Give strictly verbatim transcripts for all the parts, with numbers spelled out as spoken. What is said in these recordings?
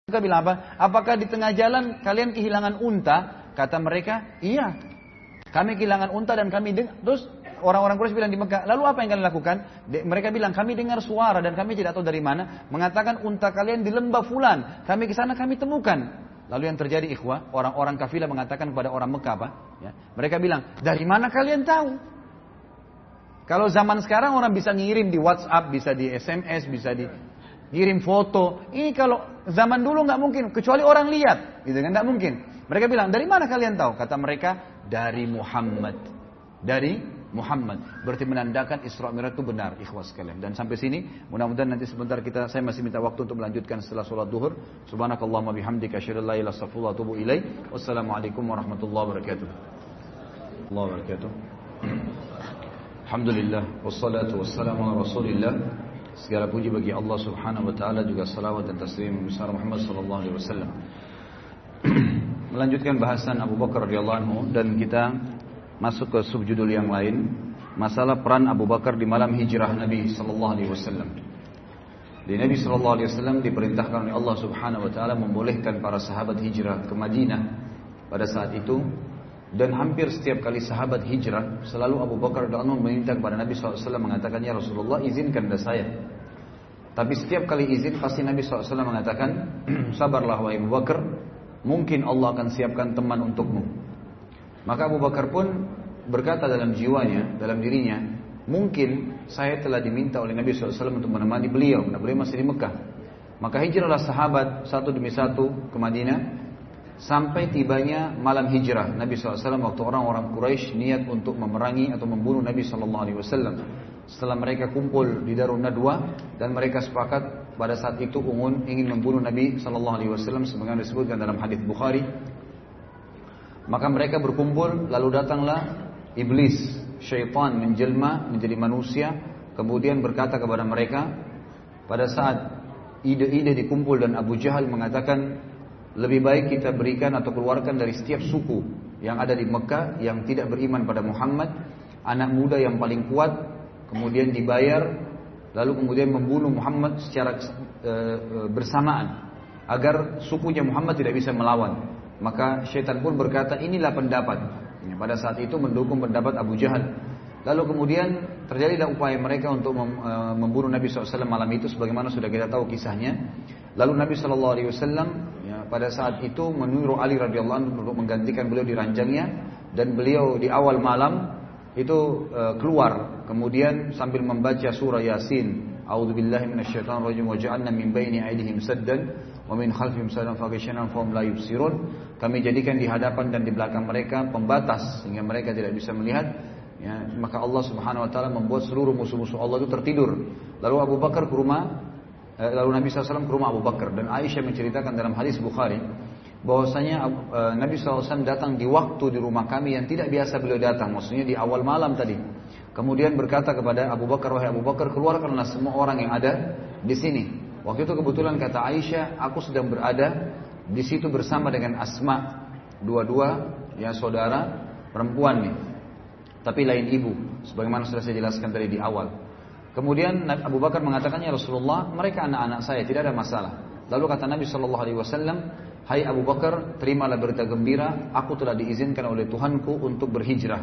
Mereka bilang apa? Apakah di tengah jalan kalian kehilangan unta? Kata mereka, iya. Kami kehilangan unta dan kami dengar. Terus orang-orang Quraisy bilang di Mekah, lalu apa yang kalian lakukan? De- mereka bilang, kami dengar suara dan kami tidak tahu dari mana. Mengatakan unta kalian di lembah fulan. Kami ke sana kami temukan. Lalu yang terjadi ikhwah, orang-orang kafilah mengatakan kepada orang Mekah apa? Ya, mereka bilang, dari mana kalian tahu? Kalau zaman sekarang orang bisa ngirim di WhatsApp, bisa di S M S, bisa di kirim foto. Ini kalau zaman dulu nggak mungkin, kecuali orang lihat, gitu kan? Nggak mungkin. Mereka bilang, dari mana kalian tahu? Kata mereka, dari Muhammad. Dari Muhammad. Berarti menandakan Isra Mi'raj itu benar, ikhwas sekalian. Dan sampai sini, mudah-mudahan nanti sebentar kita, saya masih minta waktu untuk melanjutkan setelah sholat duhur. Subhanakallahumma bihamdika asyhadu an la ilaha illa anta astaghfiruka wa atubu ilaik. Wassalamualaikum warahmatullahi wabarakatuh. Allah wabarakatuh. Alhamdulillah, wassalatu wassalamu ala rasulillah. Segala puji bagi Allah subhanahu wa ta'ala, juga salawat dan taslim besar Muhammad sallallahu alaihi wasallam. Melanjutkan bahasan Abu Bakar radhiyallahu anhu, dan kita masuk ke subjudul yang lain, masalah peran Abu Bakar di malam hijrah Nabi sallallahu alaihi wasallam. Di Nabi sallallahu alaihi wasallam diperintahkan oleh Allah subhanahu wa ta'ala membolehkan para sahabat hijrah ke Madinah pada saat itu. Dan hampir setiap kali sahabat hijrah, selalu Abu Bakar radhiyallahu anhu meminta kepada Nabi sallallahu alaihi wasallam, mengatakan, ya Rasulullah, izinkan pada saya. Tapi setiap kali izin, pasti Nabi sallallahu alaihi wasallam mengatakan, sabarlah wahai Abu Bakar, mungkin Allah akan siapkan teman untukmu. Maka Abu Bakar pun berkata dalam jiwanya, dalam dirinya, mungkin saya telah diminta oleh Nabi sallallahu alaihi wasallam untuk menemani beliau, karena beliau masih di Mekah. Maka hijrahlah sahabat satu demi satu ke Madinah, sampai tibanya malam hijrah Nabi sallallahu alaihi wasallam, waktu orang-orang Quraisy niat untuk memerangi atau membunuh Nabi sallallahu alaihi wasallam. Setelah mereka kumpul di Darun Nadwa, dan mereka sepakat pada saat itu Umun ingin membunuh Nabi sallallahu alaihi wasallam sebagaimana disebutkan dalam hadis Bukhari. Maka mereka berkumpul, lalu datanglah iblis, syaitan menjelma menjadi manusia, kemudian berkata kepada mereka, pada saat ide-ide dikumpul dan Abu Jahal mengatakan, lebih baik kita berikan atau keluarkan dari setiap suku yang ada di Mekah yang tidak beriman pada Muhammad, anak muda yang paling kuat, kemudian dibayar, lalu kemudian membunuh Muhammad secara e, e, bersamaan, agar sukunya Muhammad tidak bisa melawan. Maka syaitan pun berkata, inilah pendapat. Pada saat itu mendukung pendapat Abu Jahal. Lalu kemudian terjadilah upaya mereka untuk mem, e, membunuh Nabi sallallahu alaihi wasallam malam itu, sebagaimana sudah kita tahu kisahnya. Lalu Nabi sallallahu alaihi wasallam ya, pada saat itu menyuruh Ali radhiyallahu anhu untuk menggantikan beliau di ranjangnya, dan beliau di awal malam itu e, keluar, kemudian sambil membaca surah Yasin, A'udzubillahi minasyaitonir rajim, wa ja'alna min baini aydihim saddan wa min khalfihim saddan faghashayna fahum la yubsirun. Kami jadikan di hadapan dan di belakang mereka pembatas sehingga mereka tidak bisa melihat. Ya, maka Allah subhanahu wa ta'ala membuat seluruh musuh-musuh Allah itu tertidur. Lalu Abu Bakar ke rumah, eh, lalu Nabi sallallahu alaihi wasallam ke rumah Abu Bakar. Dan Aisyah menceritakan dalam hadis Bukhari, bahwasanya eh, Nabi sallallahu alaihi wasallam datang di waktu di rumah kami yang tidak biasa beliau datang. Maksudnya di awal malam tadi. Kemudian berkata kepada Abu Bakar, wahai Abu Bakar, keluarkanlah semua orang yang ada di sini. Waktu itu kebetulan kata Aisyah, aku sedang berada di situ bersama dengan Asma, dua-dua ya saudara perempuan nih, tapi lain ibu, sebagaimana sudah saya jelaskan tadi di awal. Kemudian Abu Bakar mengatakannya, Rasulullah, mereka anak-anak saya, tidak ada masalah. Lalu kata Nabi Shallallahu Alaihi Wasallam, hai Abu Bakar, terimalah berita gembira, aku telah diizinkan oleh Tuhanku untuk berhijrah.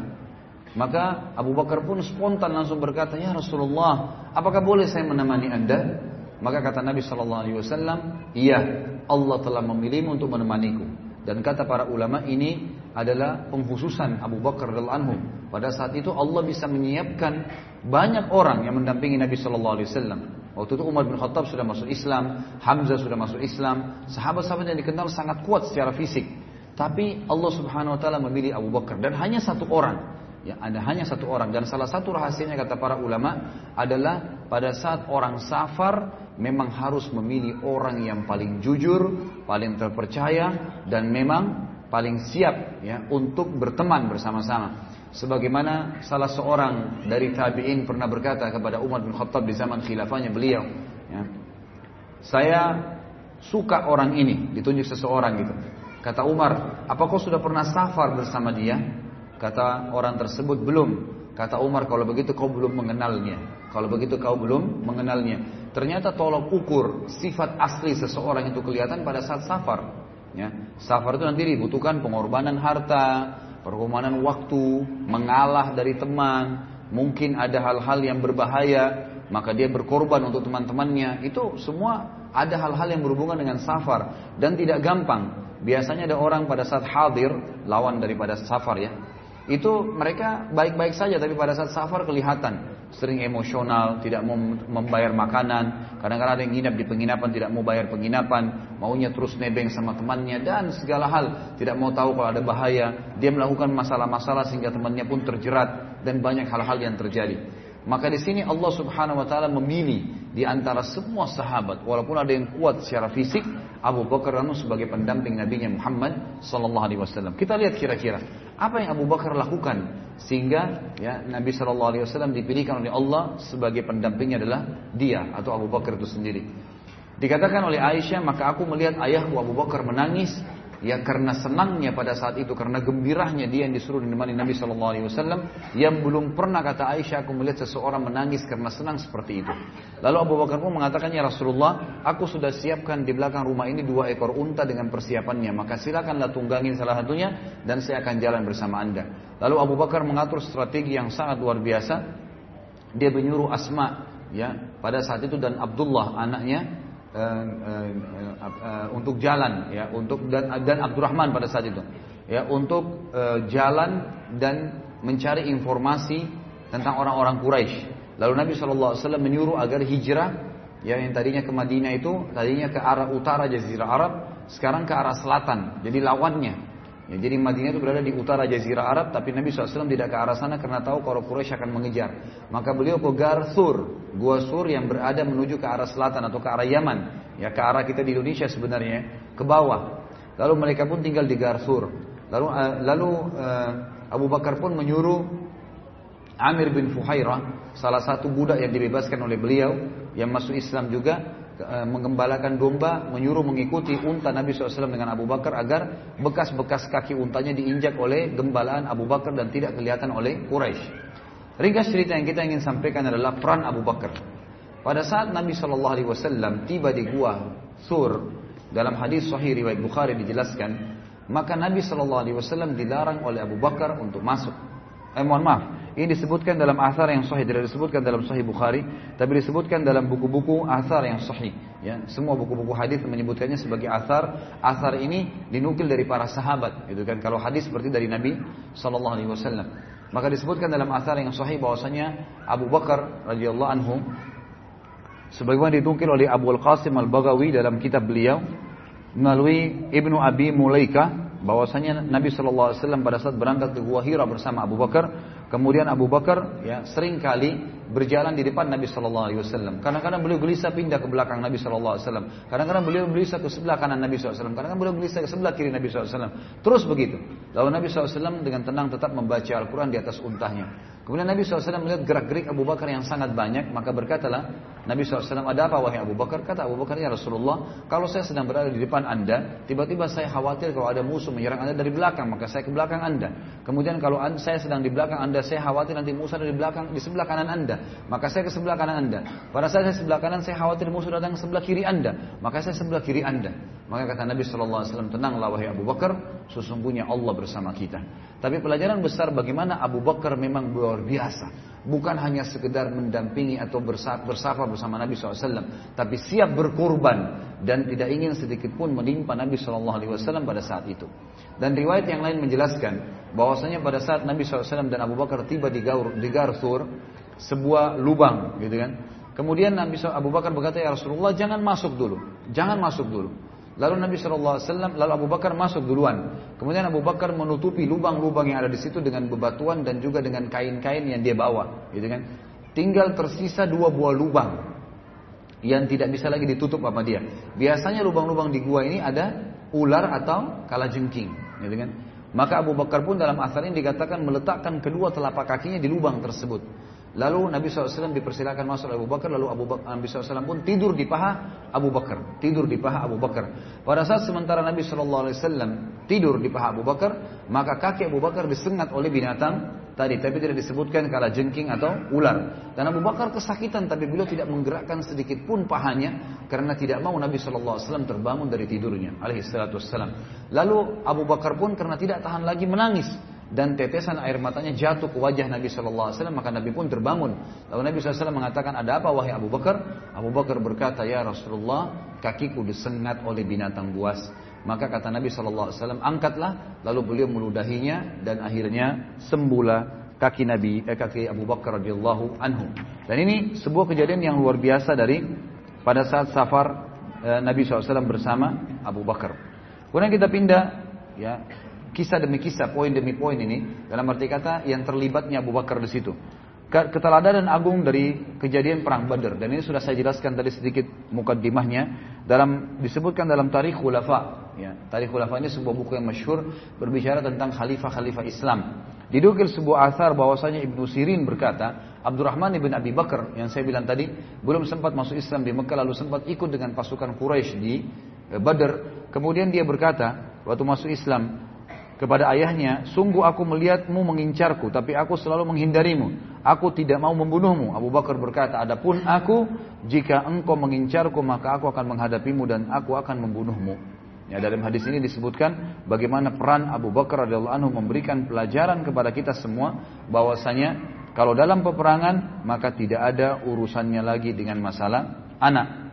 Maka Abu Bakar pun spontan langsung berkata, ya Rasulullah, apakah boleh saya menemani anda? Maka kata Nabi Shallallahu Alaihi Wasallam, iya, Allah telah memilihmu untuk menemaniku. Dan kata para ulama, ini adalah pengkhususan Abu Bakar radhiyallahu anhu. Pada saat itu Allah bisa menyiapkan banyak orang yang mendampingi Nabi Shallallahu Alaihi Wasallam. Waktu itu Umar bin Khattab sudah masuk Islam, Hamzah sudah masuk Islam, sahabat-sahabat yang dikenal sangat kuat secara fisik. Tapi Allah Subhanahu Wa Taala memilih Abu Bakar, dan hanya satu orang. Ya, ada hanya satu orang. Dan salah satu rahasianya kata para ulama adalah pada saat orang safar memang harus memilih orang yang paling jujur, paling terpercaya, dan memang paling siap ya untuk berteman bersama-sama. Sebagaimana salah seorang dari tabi'in pernah berkata kepada Umar bin Khattab di zaman khilafahnya beliau, ya, saya suka orang ini, ditunjuk seseorang gitu. Kata Umar, apa kau sudah pernah safar bersama dia? Kata orang tersebut, belum. Kata Umar, kalau begitu kau belum mengenalnya. Kalau begitu kau belum mengenalnya. Ternyata tolok ukur sifat asli seseorang itu kelihatan pada saat safar. Ya. Safar itu nanti dibutuhkan pengorbanan harta, pengorbanan waktu, mengalah dari teman. Mungkin ada hal-hal yang berbahaya, maka dia berkorban untuk teman-temannya. Itu semua ada hal-hal yang berhubungan dengan safar. Dan tidak gampang. Biasanya ada orang pada saat hadir, lawan daripada safar ya. Itu mereka baik-baik saja, tapi pada saat safar kelihatan sering emosional, tidak mau membayar makanan, kadang-kadang ada yang nginap di penginapan, tidak mau bayar penginapan, maunya terus nebeng sama temannya dan segala hal, tidak mau tahu kalau ada bahaya. Dia melakukan masalah-masalah sehingga temannya pun terjerat dan banyak hal-hal yang terjadi. Maka di sini Allah Subhanahu wa taala memilih di antara semua sahabat, walaupun ada yang kuat secara fisik, Abu Bakar sebagai pendamping Nabi Muhammad sallallahu alaihi wasallam. Kita lihat kira-kira apa yang Abu Bakar lakukan sehingga ya Nabi sallallahu alaihi wasallam dipilihkan oleh Allah sebagai pendampingnya adalah dia atau Abu Bakar itu sendiri. Dikatakan oleh Aisyah, maka aku melihat ayahku Abu Bakar menangis. Ya karena senangnya pada saat itu, karena gembirahnya dia yang disuruh dinemani Nabi shallallahu alaihi wasallam, yang belum pernah, kata Aisyah, aku melihat seseorang menangis karena senang seperti itu. Lalu Abu Bakar pun mengatakan, ya Rasulullah, aku sudah siapkan di belakang rumah ini dua ekor unta dengan persiapannya, maka silakanlah tunggangin salah satunya dan saya akan jalan bersama anda. Lalu Abu Bakar mengatur strategi yang sangat luar biasa. Dia menyuruh Asma ya pada saat itu dan Abdullah anaknya Uh, uh, uh, uh, untuk jalan ya untuk dan dan Abdurrahman pada saat itu ya untuk uh, jalan dan mencari informasi tentang orang-orang Quraisy. Lalu Nabi shallallahu alaihi wasallam menyuruh agar hijrah ya yang tadinya ke Madinah itu tadinya ke arah utara Jazirah Arab, sekarang ke arah selatan, jadi lawannya. Ya, jadi Madinah itu berada di utara Jazirah Arab, tapi Nabi shallallahu alaihi wasallam tidak ke arah sana karena tahu kalau Quraisy akan mengejar. Maka beliau ke Gar Sur, Gua Sur yang berada menuju ke arah selatan atau ke arah Yaman, ya ke arah kita di Indonesia sebenarnya, ke bawah. Lalu mereka pun tinggal di Gar Sur. Lalu uh, lalu uh, Abu Bakar pun menyuruh Amir bin Fuhairah, salah satu budak yang dibebaskan oleh beliau, yang masuk Islam juga, menggembalakan domba, menyuruh mengikuti unta Nabi shallallahu alaihi wasallam dengan Abu Bakar agar bekas-bekas kaki untanya diinjak oleh gembalaan Abu Bakar dan tidak kelihatan oleh Quraisy. Ringkas cerita yang kita ingin sampaikan adalah peran Abu Bakar. Pada saat Nabi shallallahu alaihi wasallam tiba di gua Sur, dalam hadis sahih riwayat Bukhari dijelaskan, maka Nabi shallallahu alaihi wasallam dilarang oleh Abu Bakar untuk masuk. Eh mohon maaf, ini disebutkan dalam athar yang sahih, tidak disebutkan dalam sahih Bukhari, tapi disebutkan dalam buku-buku athar yang sahih. Ya, semua buku-buku hadis menyebutkannya sebagai athar. Athar ini dinukil dari para sahabat, gitu kan? Kalau hadis seperti dari Nabi Sallallahu Alaihi Wasallam, maka disebutkan dalam athar yang sahih bahwasanya Abu Bakar radhiyallahu anhu, sebagaimana dinukil oleh Abu Al-Qasim Al-Baghawi dalam kitab beliau melalui Ibnu Abi Mulaika, bahwasanya Nabi shallallahu alaihi wasallam pada saat berangkat ke Gua Hira bersama Abu Bakar, kemudian Abu Bakar ya sering kali berjalan di depan Nabi shallallahu alaihi wasallam. Kadang-kadang beliau gelisah pindah ke belakang Nabi shallallahu alaihi wasallam. Kadang-kadang beliau gelisah ke sebelah kanan Nabi shallallahu alaihi wasallam. Kadang-kadang beliau gelisah ke sebelah kiri Nabi shallallahu alaihi wasallam. Terus begitu. Lalu Nabi shallallahu alaihi wasallam dengan tenang tetap membaca Al-Quran di atas untahnya. Kemudian Nabi shallallahu alaihi wasallam melihat gerak-gerik Abu Bakar yang sangat banyak, maka berkatalah Nabi shallallahu alaihi wasallam, ada apa wahai Abu Bakar? Kata Abu Bakar, ya Rasulullah, kalau saya sedang berada di depan anda, tiba-tiba saya khawatir kalau ada musuh menyerang anda dari belakang, maka saya ke belakang anda. Kemudian kalau saya sedang di belakang anda, saya khawatir nanti musuh ada di belakang, di sebelah kanan anda, maka saya ke sebelah kanan anda. Pada saat saya sebelah kanan, saya khawatir musuh datang ke sebelah kiri anda, maka saya sebelah kiri anda. Maka kata Nabi shallallahu alaihi wasallam, tenanglah wahai Abu Bakar, sesungguhnya Allah bersama kita. Tapi pelajaran besar bagaimana Abu Bakar memang luar biasa. Bukan hanya sekedar mendampingi atau bersafar bersama Nabi shallallahu alaihi wasallam, tapi siap berkorban dan tidak ingin sedikit pun menimpa Nabi shallallahu alaihi wasallam pada saat itu. Dan riwayat yang lain menjelaskan bahwasanya pada saat Nabi shallallahu alaihi wasallam dan Abu Bakar tiba di Gar, di Gar Sur, sebuah lubang, gitu kan. Kemudian Nabi Abu Bakar berkata, ya Rasulullah, jangan masuk dulu, jangan masuk dulu. Lalu Nabi shallallahu alaihi wasallam, lalu Abu Bakar masuk duluan. Kemudian Abu Bakar menutupi lubang-lubang yang ada di situ dengan bebatuan dan juga dengan kain-kain yang dia bawa, gitu kan. Tinggal tersisa dua buah lubang yang tidak bisa lagi ditutup sama dia. Biasanya lubang-lubang di gua ini ada ular atau kalajengking, gitu kan. Maka Abu Bakar pun dalam asar ini dikatakan meletakkan kedua telapak kakinya di lubang tersebut. Lalu Nabi shallallahu alaihi wasallam dipersilakan masuk Abu Bakar. Lalu Abu Bakar, Nabi shallallahu alaihi wasallam pun tidur di paha Abu Bakar. Tidur di paha Abu Bakar. Pada saat sementara Nabi shallallahu alaihi wasallam tidur di paha Abu Bakar, maka kaki Abu Bakar disengat oleh binatang tadi, tapi tidak disebutkan kala jengking atau ular. Dan Abu Bakar kesakitan, tapi beliau tidak menggerakkan sedikit pun pahanya karena tidak mau Nabi shallallahu alaihi wasallam terbangun dari tidurnya. Alaihi salatu wassalam. Lalu Abu Bakar pun karena tidak tahan lagi menangis. Dan tetesan air matanya jatuh ke wajah Nabi shallallahu alaihi wasallam, maka Nabi pun terbangun. Lalu Nabi shallallahu alaihi wasallam mengatakan, ada apa wahai Abu Bakar? Abu Bakar berkata, ya Rasulullah, kakiku disengat oleh binatang buas. Maka kata Nabi shallallahu alaihi wasallam, angkatlah. Lalu beliau meludahinya dan akhirnya sembuhlah kaki Nabi, eh, kaki Abu Bakar radhiyallahu anhu. Dan ini sebuah kejadian yang luar biasa dari pada saat safar eh, Nabi shallallahu alaihi wasallam bersama Abu Bakar. Kemudian kita pindah, ya. Kisah demi kisah, poin demi poin ini, dalam arti kata yang terlibatnya Abu Bakar di situ. Keteladanan agung dari kejadian perang Badar, dan ini sudah saya jelaskan tadi sedikit mukaddimahnya. Dalam disebutkan dalam Tarikh Khulafa, ya, Tarikh Khulafa ini sebuah buku yang masyhur berbicara tentang khalifah-khalifah Islam. Didukil sebuah athar bahwasanya Ibnu Sirin berkata, Abdurrahman ibn Abi Bakar yang saya bilang tadi belum sempat masuk Islam di Mekah, lalu sempat ikut dengan pasukan Quraisy di Badar. Kemudian dia berkata waktu masuk Islam kepada ayahnya, sungguh aku melihatmu mengincarku, tapi aku selalu menghindarimu. Aku tidak mau membunuhmu. Abu Bakar berkata, adapun aku, jika engkau mengincarku, maka aku akan menghadapimu dan aku akan membunuhmu. Ya, dalam hadis ini disebutkan bagaimana peran Abu Bakar radhiyallahu anhu memberikan pelajaran kepada kita semua, bahwasanya kalau dalam peperangan maka tidak ada urusannya lagi dengan masalah anak.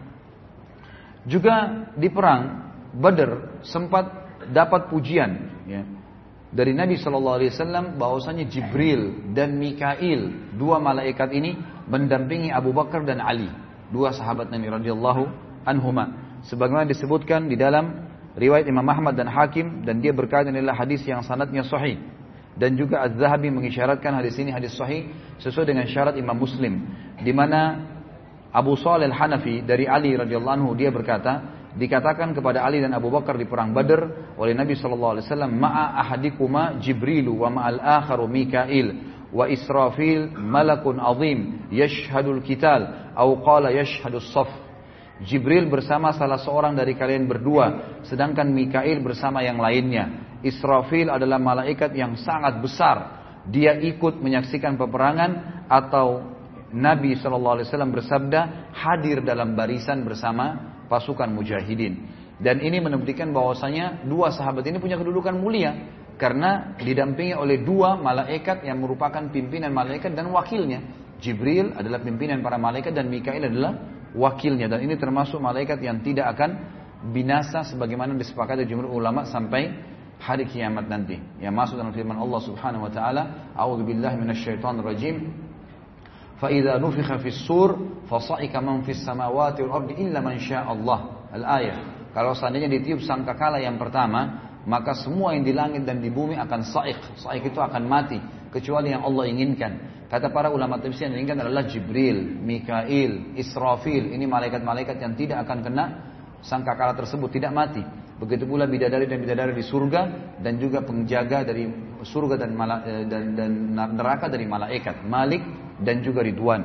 Juga di perang Badar sempat dapat pujian, ya, dari Nabi shallallahu alaihi wasallam bahwasanya Jibril dan Mikail, dua malaikat ini mendampingi Abu Bakar dan Ali, dua sahabat Nabi radhiyallahu anhuma. Sebagaimana disebutkan di dalam riwayat Imam Ahmad dan Hakim, dan dia berkata inilah hadis yang sanadnya sahih. Dan juga Az-Zahabi mengisyaratkan hadis ini hadis sahih sesuai dengan syarat Imam Muslim, di mana Abu Shalih Al-Hanafi dari Ali radhiyallahu anhu dia berkata, dikatakan kepada Ali dan Abu Bakar di perang Badar oleh Nabi sallallahu alaihi wasallam, ma'a ahadikuma Jibrilu wa ma'al akharu Mikail wa Israfil malakun azim yashhadul qital atau qala yashhadus saf. Jibril bersama salah seorang dari kalian berdua, sedangkan Mikail bersama yang lainnya. Israfil adalah malaikat yang sangat besar, dia ikut menyaksikan peperangan. Atau Nabi sallallahu alaihi wasallam bersabda, hadir dalam barisan bersama pasukan mujahidin. Dan ini menunjukkan bahwasanya dua sahabat ini punya kedudukan mulia karena didampingi oleh dua malaikat yang merupakan pimpinan malaikat dan wakilnya. Jibril adalah pimpinan para malaikat dan Mikail adalah wakilnya, dan ini termasuk malaikat yang tidak akan binasa sebagaimana disepakati jumhur ulama sampai hari kiamat nanti. Yang masuk dalam firman Allah Subhanahu wa taala, a'udzubillahi minasyaitonir rajim. فَإِذَا نُفِخَ فِي الصُّورِ فَصَعِقَ مَنْ فِي السَّمَاوَاتِ وَالْأَرْضِ إِلَّا مَنْ شَاءَ اللَّهُ. Al-ayah. Kalau seandainya ditiup sangkakala yang pertama, maka semua yang di langit dan di bumi akan sa'iq. Sa'iq itu akan mati kecuali yang Allah inginkan. Kata para ulama tafsir, yang diinginkan adalah Jibril, Mikail, Israfil. Ini malaikat-malaikat yang tidak akan kena sangkakala tersebut, tidak mati. Begitu pula bidadari dan bidadari di surga, dan juga penjaga dari surga dan, mala, dan, dan neraka dari malaikat, Malik dan juga Ridwan.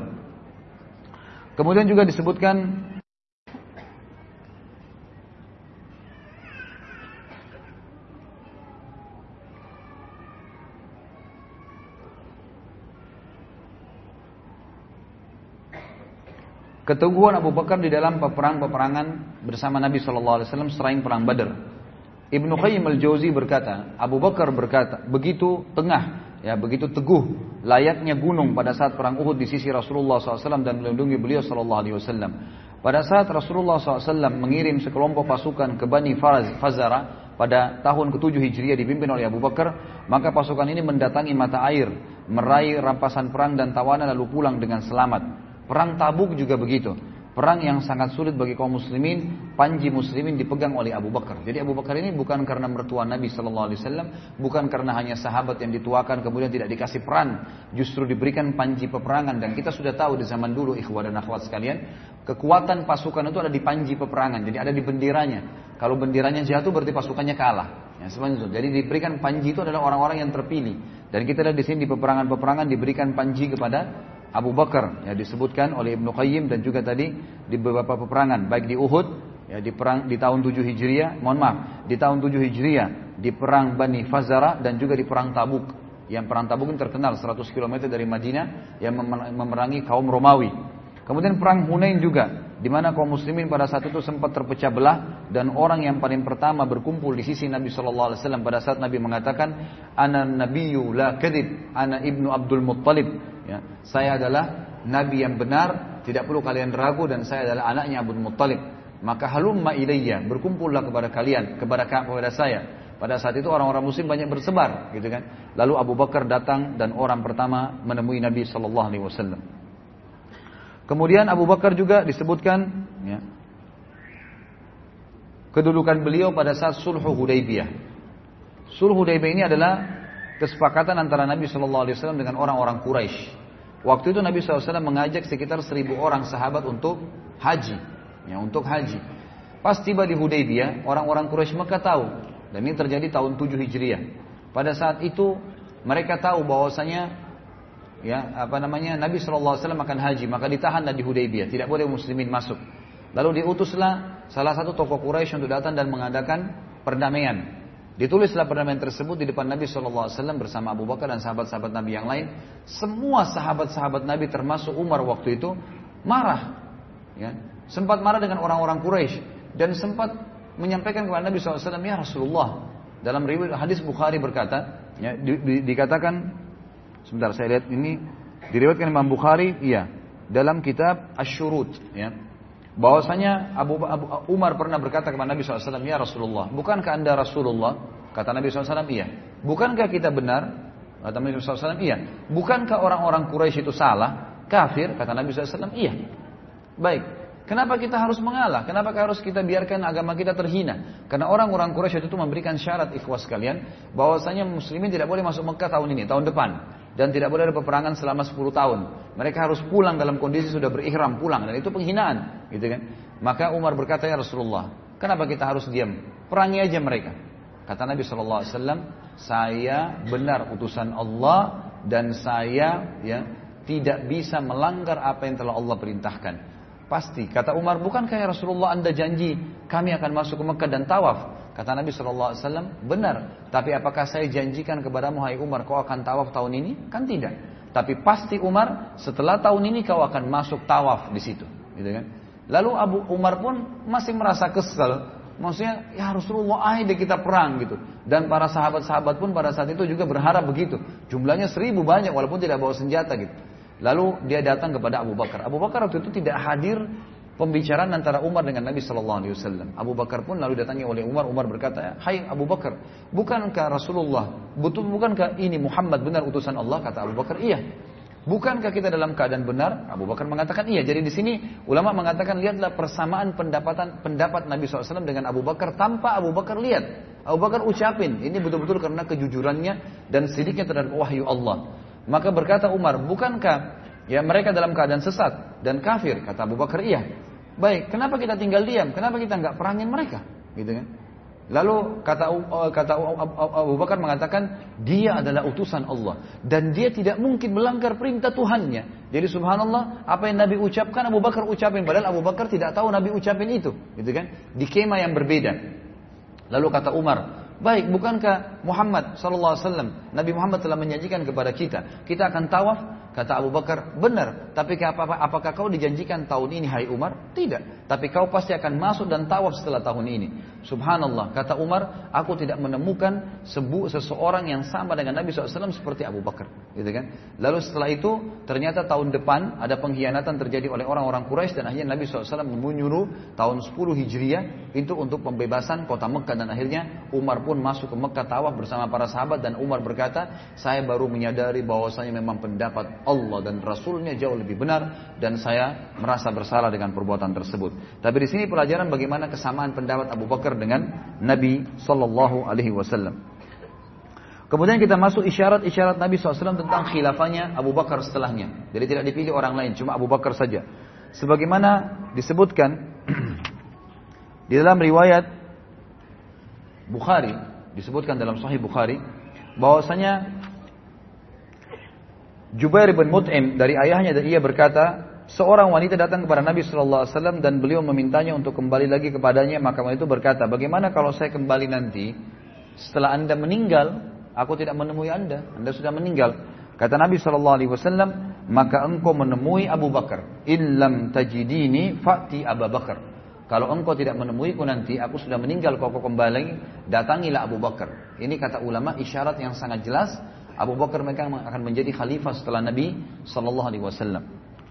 Kemudian juga disebutkan keteguhan Abu Bakar di dalam peperang-peperangan bersama Nabi shallallahu alaihi wasallam selain perang Badar. Ibnu Qayyim al-Jauzi berkata, Abu Bakar berkata, begitu tengah, ya begitu teguh, layaknya gunung pada saat perang Uhud di sisi Rasulullah shallallahu alaihi wasallam dan melindungi beliau shallallahu alaihi wasallam. Pada saat Rasulullah shallallahu alaihi wasallam mengirim sekelompok pasukan ke Bani Fazara pada tahun ketujuh Hijriah dipimpin oleh Abu Bakar, maka pasukan ini mendatangi mata air, meraih rampasan perang dan tawanan lalu pulang dengan selamat. Perang Tabuk juga begitu. Perang yang sangat sulit bagi kaum muslimin, panji muslimin dipegang oleh Abu Bakar. Jadi Abu Bakar ini bukan karena mertua Nabi shallallahu alaihi wasallam, bukan karena hanya sahabat yang dituakan kemudian tidak dikasih peran, justru diberikan panji peperangan. Dan kita sudah tahu di zaman dulu, ikhwah dan akhwat sekalian, kekuatan pasukan itu ada di panji peperangan, jadi ada di benderanya. Kalau benderanya jatuh berarti pasukannya kalah. Ya, sebenarnya itu. Jadi diberikan panji itu adalah orang-orang yang terpilih. Dan kita lihat di sini di peperangan-peperangan diberikan panji kepada Abu Bakar, ya disebutkan oleh Ibnu Qayyim dan juga tadi di beberapa peperangan, baik di Uhud, ya di perang di tahun tujuh Hijriah, mohon maaf, di tahun tujuh Hijriah, di perang Bani Fazara dan juga di perang Tabuk. Yang perang Tabuk ini terkenal seratus kilometer dari Madinah yang memerangi kaum Romawi. Kemudian perang Hunain juga, di mana kaum muslimin pada saat itu sempat terpecah belah dan orang yang paling pertama berkumpul di sisi Nabi shallallahu alaihi wasallam pada saat Nabi mengatakan, "Ana nabiyyu la kadhib, ana ibnu Abdul Muttalib." Ya, saya adalah nabi yang benar, tidak perlu kalian ragu, dan saya adalah anaknya Abdul Muttalib. Maka halumma ilayya, berkumpullah kepada kalian, kepada kepada saya. Pada saat itu orang-orang muslim banyak bersebar, gitu kan. Lalu Abu Bakar datang dan orang pertama menemui Nabi shallallahu alaihi wasallam. Kemudian Abu Bakar juga disebutkan, ya, kedudukan beliau pada saat Sulhu Hudaybiyah. Sulhu Hudaybiyah ini adalah kesepakatan antara Nabi shallallahu alaihi wasallam dengan orang-orang Quraisy. Waktu itu Nabi shallallahu alaihi wasallam mengajak sekitar seribu orang sahabat untuk haji, ya, untuk haji. Pas tiba di Hudaybiyah, orang-orang Quraisy Mekah tahu, dan ini terjadi tahun tujuh Hijriah. Pada saat itu mereka tahu bahwasanya, ya, apa namanya, Nabi shallallahu alaihi wasallam akan haji, maka ditahanlah di Hudaybiyah, tidak boleh muslimin masuk. Lalu diutuslah salah satu tokoh Quraisy untuk datang dan mengadakan perdamaian. Ditulislah perdamaian tersebut di depan Nabi shallallahu alaihi wasallam bersama Abu Bakar dan sahabat-sahabat Nabi yang lain. Semua sahabat-sahabat Nabi termasuk Umar waktu itu marah, ya, sempat marah dengan orang-orang Quraisy dan sempat menyampaikan kepada Nabi shallallahu alaihi wasallam, "Ya Rasulullah." Dalam riwayat hadis Bukhari berkata, ya, di, di, dikatakan, sebentar saya lihat ini diriwayatkan Imam Bukhari, iya, dalam kitab Asy-Syurut, ya, bahwasanya Abu, Abu Umar pernah berkata kepada Nabi shallallahu alaihi wasallam, "Ya Rasulullah, bukankah anda Rasulullah?" Kata Nabi shallallahu alaihi wasallam, "Iya." "Bukankah kita benar?" Kata Nabi shallallahu alaihi wasallam, "Iya." "Bukankah orang-orang Quraisy itu salah, kafir?" Kata Nabi shallallahu alaihi wasallam, "Iya." "Baik, kenapa kita harus mengalah? Kenapa harus kita biarkan agama kita terhina?" Karena orang-orang Quraisy itu memberikan syarat, ikhwas sekalian, bahwasanya muslimin tidak boleh masuk Mekah tahun ini, tahun depan. Dan tidak boleh ada peperangan selama sepuluh tahun. Mereka harus pulang dalam kondisi sudah berihram, pulang. Dan itu penghinaan, gitu kan. Maka Umar berkata, "Ya Rasulullah, kenapa kita harus diam? Perangi aja mereka." Kata Nabi shallallahu alaihi wasallam, "Saya benar utusan Allah dan saya, ya, tidak bisa melanggar apa yang telah Allah perintahkan." Pasti, kata Umar, "Bukankah ya Rasulullah anda janji kami akan masuk ke Mekah dan tawaf?" Kata Nabi shallallahu alaihi wasallam, "Benar, tapi apakah saya janjikan kepadamu, hai Umar, kau akan tawaf tahun ini? Kan tidak. Tapi pasti Umar, setelah tahun ini kau akan masuk tawaf di situ." Gitu kan? Lalu Abu Umar pun masih merasa kesal. Maksudnya, "Ya Rasulullah, ayo kita perang," gitu. Dan para sahabat-sahabat pun pada saat itu juga berharap begitu. Jumlahnya seribu banyak, walaupun tidak bawa senjata gitu. Lalu dia datang kepada Abu Bakar. Abu Bakar waktu itu tidak hadir pembicaraan antara Umar dengan Nabi shallallahu alaihi wasallam. Abu Bakar pun lalu datangi oleh Umar. Umar berkata, "Hai Abu Bakar, bukankah Rasulullah, betul bukankah ini Muhammad benar utusan Allah?" Kata Abu Bakar, "Iya." "Bukankah kita dalam keadaan benar?" Abu Bakar mengatakan, "Iya." Jadi di sini ulama mengatakan, lihatlah persamaan pendapatan pendapat Nabi shallallahu alaihi wasallam dengan Abu Bakar tanpa Abu Bakar lihat. Abu Bakar ucapin, ini betul-betul karena kejujurannya dan sidiknya terhadap wahyu Allah. Maka berkata Umar, "Bukankah ya mereka dalam keadaan sesat dan kafir?" Kata Abu Bakar, "Iya." "Baik, kenapa kita tinggal diam? Kenapa kita nggak perangin mereka?" Gitu kan? Lalu kata kata Abu Bakar mengatakan, "Dia adalah utusan Allah dan dia tidak mungkin melanggar perintah Tuhannya." Jadi subhanallah, apa yang Nabi ucapkan Abu Bakar ucapin, padahal Abu Bakar tidak tahu Nabi ucapin itu, gitu kan? Di kemah yang berbeda. Lalu kata Umar, "Baik, bukankah Muhammad sallallahu alaihi wasallam, Nabi Muhammad telah menjanjikan kepada kita, kita akan tawaf?" Kata Abu Bakar, "Benar, tapi apakah kau dijanjikan tahun ini, hai Umar?" "Tidak, tapi kau pasti akan masuk dan tawaf setelah tahun ini." Subhanallah, kata Umar, "Aku tidak menemukan sebu, seseorang yang sama dengan Nabi shallallahu alaihi wasallam seperti Abu Bakar." Gitu kan? Lalu setelah itu, ternyata tahun depan ada pengkhianatan terjadi oleh orang-orang Quraisy dan akhirnya Nabi shallallahu alaihi wasallam menyuruh tahun sepuluh Hijriah itu untuk pembebasan kota Mekah, dan akhirnya Umar pun masuk ke Mekah tawaf bersama para sahabat. Dan Umar berkata, "Saya baru menyadari bahwasanya memang pendapat Allah dan Rasulnya jauh lebih benar, dan saya merasa bersalah dengan perbuatan tersebut." Tapi di sini pelajaran bagaimana kesamaan pendapat Abu Bakar dengan Nabi Sallallahu Alaihi Wasallam. Kemudian kita masuk isyarat-isyarat Nabi shallallahu alaihi wasallam tentang khilafahnya Abu Bakar setelahnya. Jadi tidak dipilih orang lain, cuma Abu Bakar saja. Sebagaimana disebutkan di dalam riwayat Bukhari, disebutkan dalam Sahih Bukhari, bahwasanya Jubair bin Mut'im dari ayahnya dan ia berkata, seorang wanita datang kepada Nabi Shallallahu Alaihi Wasallam dan beliau memintanya untuk kembali lagi kepadanya. Maka wanita itu berkata, bagaimana kalau saya kembali nanti setelah anda meninggal, aku tidak menemui anda, anda sudah meninggal. Kata Nabi Shallallahu Alaihi Wasallam, maka engkau menemui Abu Bakar. Illam tajidini fa'ti Abu Bakar. Kalau engkau tidak menemuiku nanti, aku sudah meninggal, kalau kau kembali, datangilah Abu Bakar. Ini kata ulama isyarat yang sangat jelas. Abu Bakar mereka akan menjadi khalifah setelah Nabi Shallallahu Alaihi Wasallam.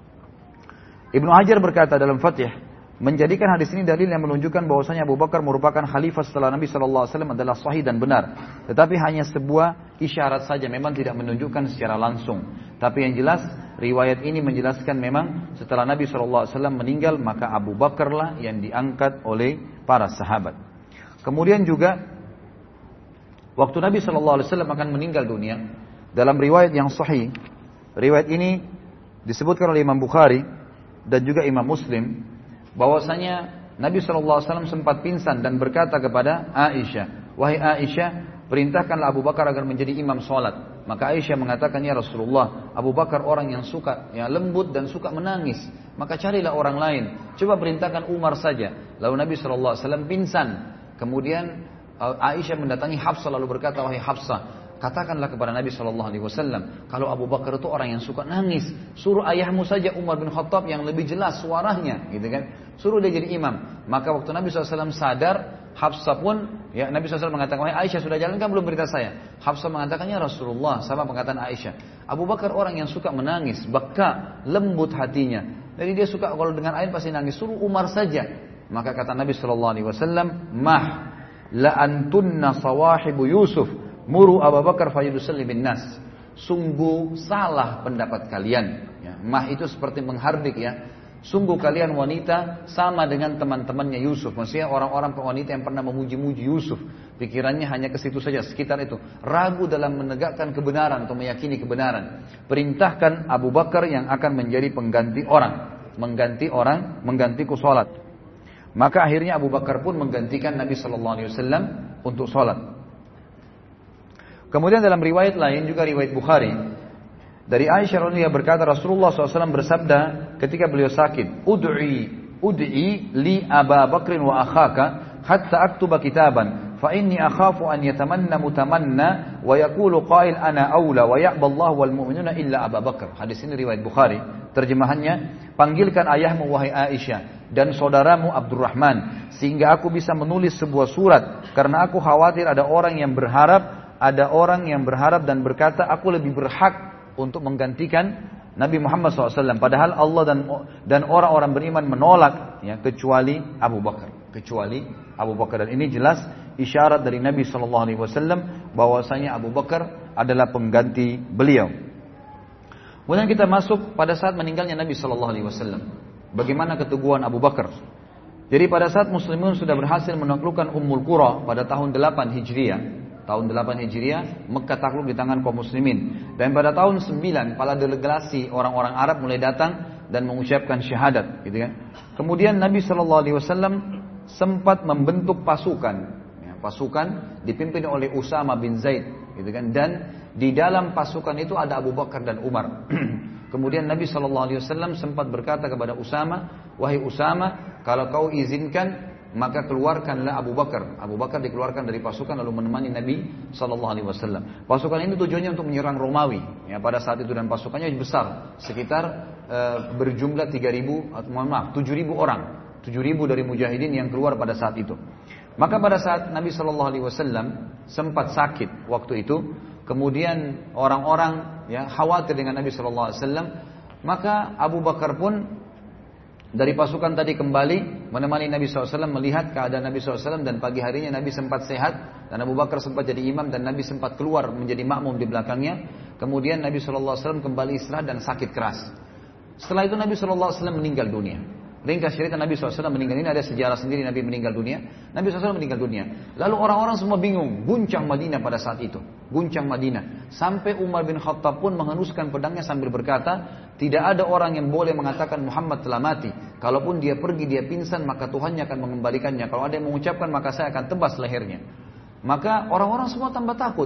Ibnu Hajar berkata dalam Fathih, menjadikan hadis ini dalil yang menunjukkan bahwasanya Abu Bakar merupakan khalifah setelah Nabi Shallallahu Alaihi Wasallam adalah sahih dan benar. Tetapi hanya sebuah isyarat saja, memang tidak menunjukkan secara langsung. Tapi yang jelas riwayat ini menjelaskan memang setelah Nabi Shallallahu Alaihi Wasallam meninggal, maka Abu Bakarlah yang diangkat oleh para sahabat. Kemudian juga waktu Nabi Shallallahu Alaihi Wasallam akan meninggal dunia, dalam riwayat yang sahih, riwayat ini disebutkan oleh Imam Bukhari dan juga Imam Muslim, bahwasanya Nabi Shallallahu Alaihi Wasallam sempat pingsan dan berkata kepada Aisyah, wahai Aisyah, perintahkanlah Abu Bakar agar menjadi imam sholat. Maka Aisyah mengatakan, ya Rasulullah, Abu Bakar orang yang suka, ya lembut dan suka menangis. Maka carilah orang lain. Coba perintahkan Umar saja. Lalu Nabi Shallallahu Alaihi Wasallam pingsan. Kemudian Aisyah mendatangi Hafsah lalu berkata, wahai Hafsah, katakanlah kepada Nabi Shallallahu Alaihi Wasallam, kalau Abu Bakar itu orang yang suka nangis, suruh ayahmu saja Umar bin Khattab yang lebih jelas suaranya, gitu kan? Suruh dia jadi imam. Maka waktu Nabi Shallallahu Alaihi Wasallam sadar, Hafsah pun, ya Nabi Shallallahu Alaihi Wasallam mengatakan, wahai Aisyah, sudah jalan kan belum berita saya? Hafsah mengatakannya, Rasulullah, sama perkataan Aisyah, Abu Bakar orang yang suka menangis, baka, lembut hatinya. Jadi dia suka kalau dengan air pasti nangis, suruh Umar saja. Maka kata Nabi Shallallahu Alaihi Wasallam, mah la antunna sawahibu Yusuf muru Abu Bakar fayusalli bin nas. Sungguh salah pendapat kalian. Ya, mah itu seperti menghardik ya. Sungguh kalian wanita sama dengan teman-temannya Yusuf. Maksudnya orang-orang wanita yang pernah memuji-muji Yusuf. Pikirannya hanya ke situ saja, sekitar itu. Ragu dalam menegakkan kebenaran atau meyakini kebenaran. Perintahkan Abu Bakar yang akan menjadi pengganti orang. Mengganti orang, menggantiku sholat. Maka akhirnya Abu Bakar pun menggantikan Nabi Shallallahu Alaihi Wasallam untuk sholat. Kemudian dalam riwayat lain juga riwayat Bukhari dari Aisyah radhiyallahu anha berkata Rasulullah shallallahu alaihi wasallam bersabda ketika beliau sakit, ud'i ud'i li Abu Bakrin wa akhaka hatta aktuba kitaban fa inni akhafu an yatamanna mutamanna wa yaqulu qail ana aula wa ya'ba Allah wal mu'minuna illa Abu Bakar. Hadis ini riwayat Bukhari. Terjemahannya, panggilkan ayahmu wahai Aisyah dan saudaramu Abdurrahman sehingga aku bisa menulis sebuah surat karena aku khawatir ada orang yang berharap ada orang yang berharap dan berkata aku lebih berhak untuk menggantikan Nabi Muhammad shallallahu alaihi wasallam, padahal Allah dan dan orang-orang beriman menolak ya kecuali Abu Bakar kecuali Abu Bakar dan ini jelas isyarat dari Nabi shallallahu alaihi wasallam bahwasanya Abu Bakar adalah pengganti beliau. Kemudian kita masuk pada saat meninggalnya Nabi shallallahu alaihi wasallam. Bagaimana keteguhan Abu Bakar? Jadi pada saat muslimun sudah berhasil menaklukkan Ummul Qura pada tahun delapan Hijriah, tahun delapan Hijriah, Mekah takluk di tangan kaum muslimin. Dan pada tahun sembilan, para delegasi orang-orang Arab mulai datang dan mengucapkan syahadat, gitu kan. Kemudian Nabi shallallahu alaihi wasallam sempat membentuk pasukan, ya, pasukan dipimpin oleh Usama bin Zaid, gitu kan. Dan di dalam pasukan itu ada Abu Bakar dan Umar. Kemudian Nabi shallallahu alaihi wasallam sempat berkata kepada Usama, wahai Usama, kalau kau izinkan maka keluarkanlah Abu Bakar. Abu Bakar dikeluarkan dari pasukan lalu menemani Nabi shallallahu alaihi wasallam. Pasukan ini tujuannya untuk menyerang Romawi. Ya, pada saat itu dan pasukannya besar, sekitar e, berjumlah tiga ribu, mohon maaf, tujuh ribu orang, tujuh ribu dari mujahidin yang keluar pada saat itu. Maka pada saat Nabi shallallahu alaihi wasallam sempat sakit waktu itu, kemudian orang-orang ya khawatir dengan Nabi shallallahu alaihi wasallam, maka Abu Bakar pun dari pasukan tadi kembali menemani Nabi shallallahu alaihi wasallam melihat keadaan Nabi shallallahu alaihi wasallam dan pagi harinya Nabi sempat sehat dan Abu Bakar sempat jadi imam dan Nabi sempat keluar menjadi makmum di belakangnya. Kemudian Nabi shallallahu alaihi wasallam kembali istirahat dan sakit keras. Setelah itu Nabi shallallahu alaihi wasallam meninggal dunia. Ringkas cerita Nabi shallallahu alaihi wasallam meninggal ini ada sejarah sendiri Nabi meninggal dunia. Nabi shallallahu alaihi wasallam meninggal dunia. Lalu orang-orang semua bingung, guncang Madinah pada saat itu, guncang Madinah. Sampai Umar bin Khattab pun menghunuskan pedangnya sambil berkata, tidak ada orang yang boleh mengatakan Muhammad telah mati. Kalaupun dia pergi dia pingsan maka Tuhannya akan mengembalikannya. Kalau ada yang mengucapkan maka saya akan tebas lehernya. Maka orang-orang semua tambah takut.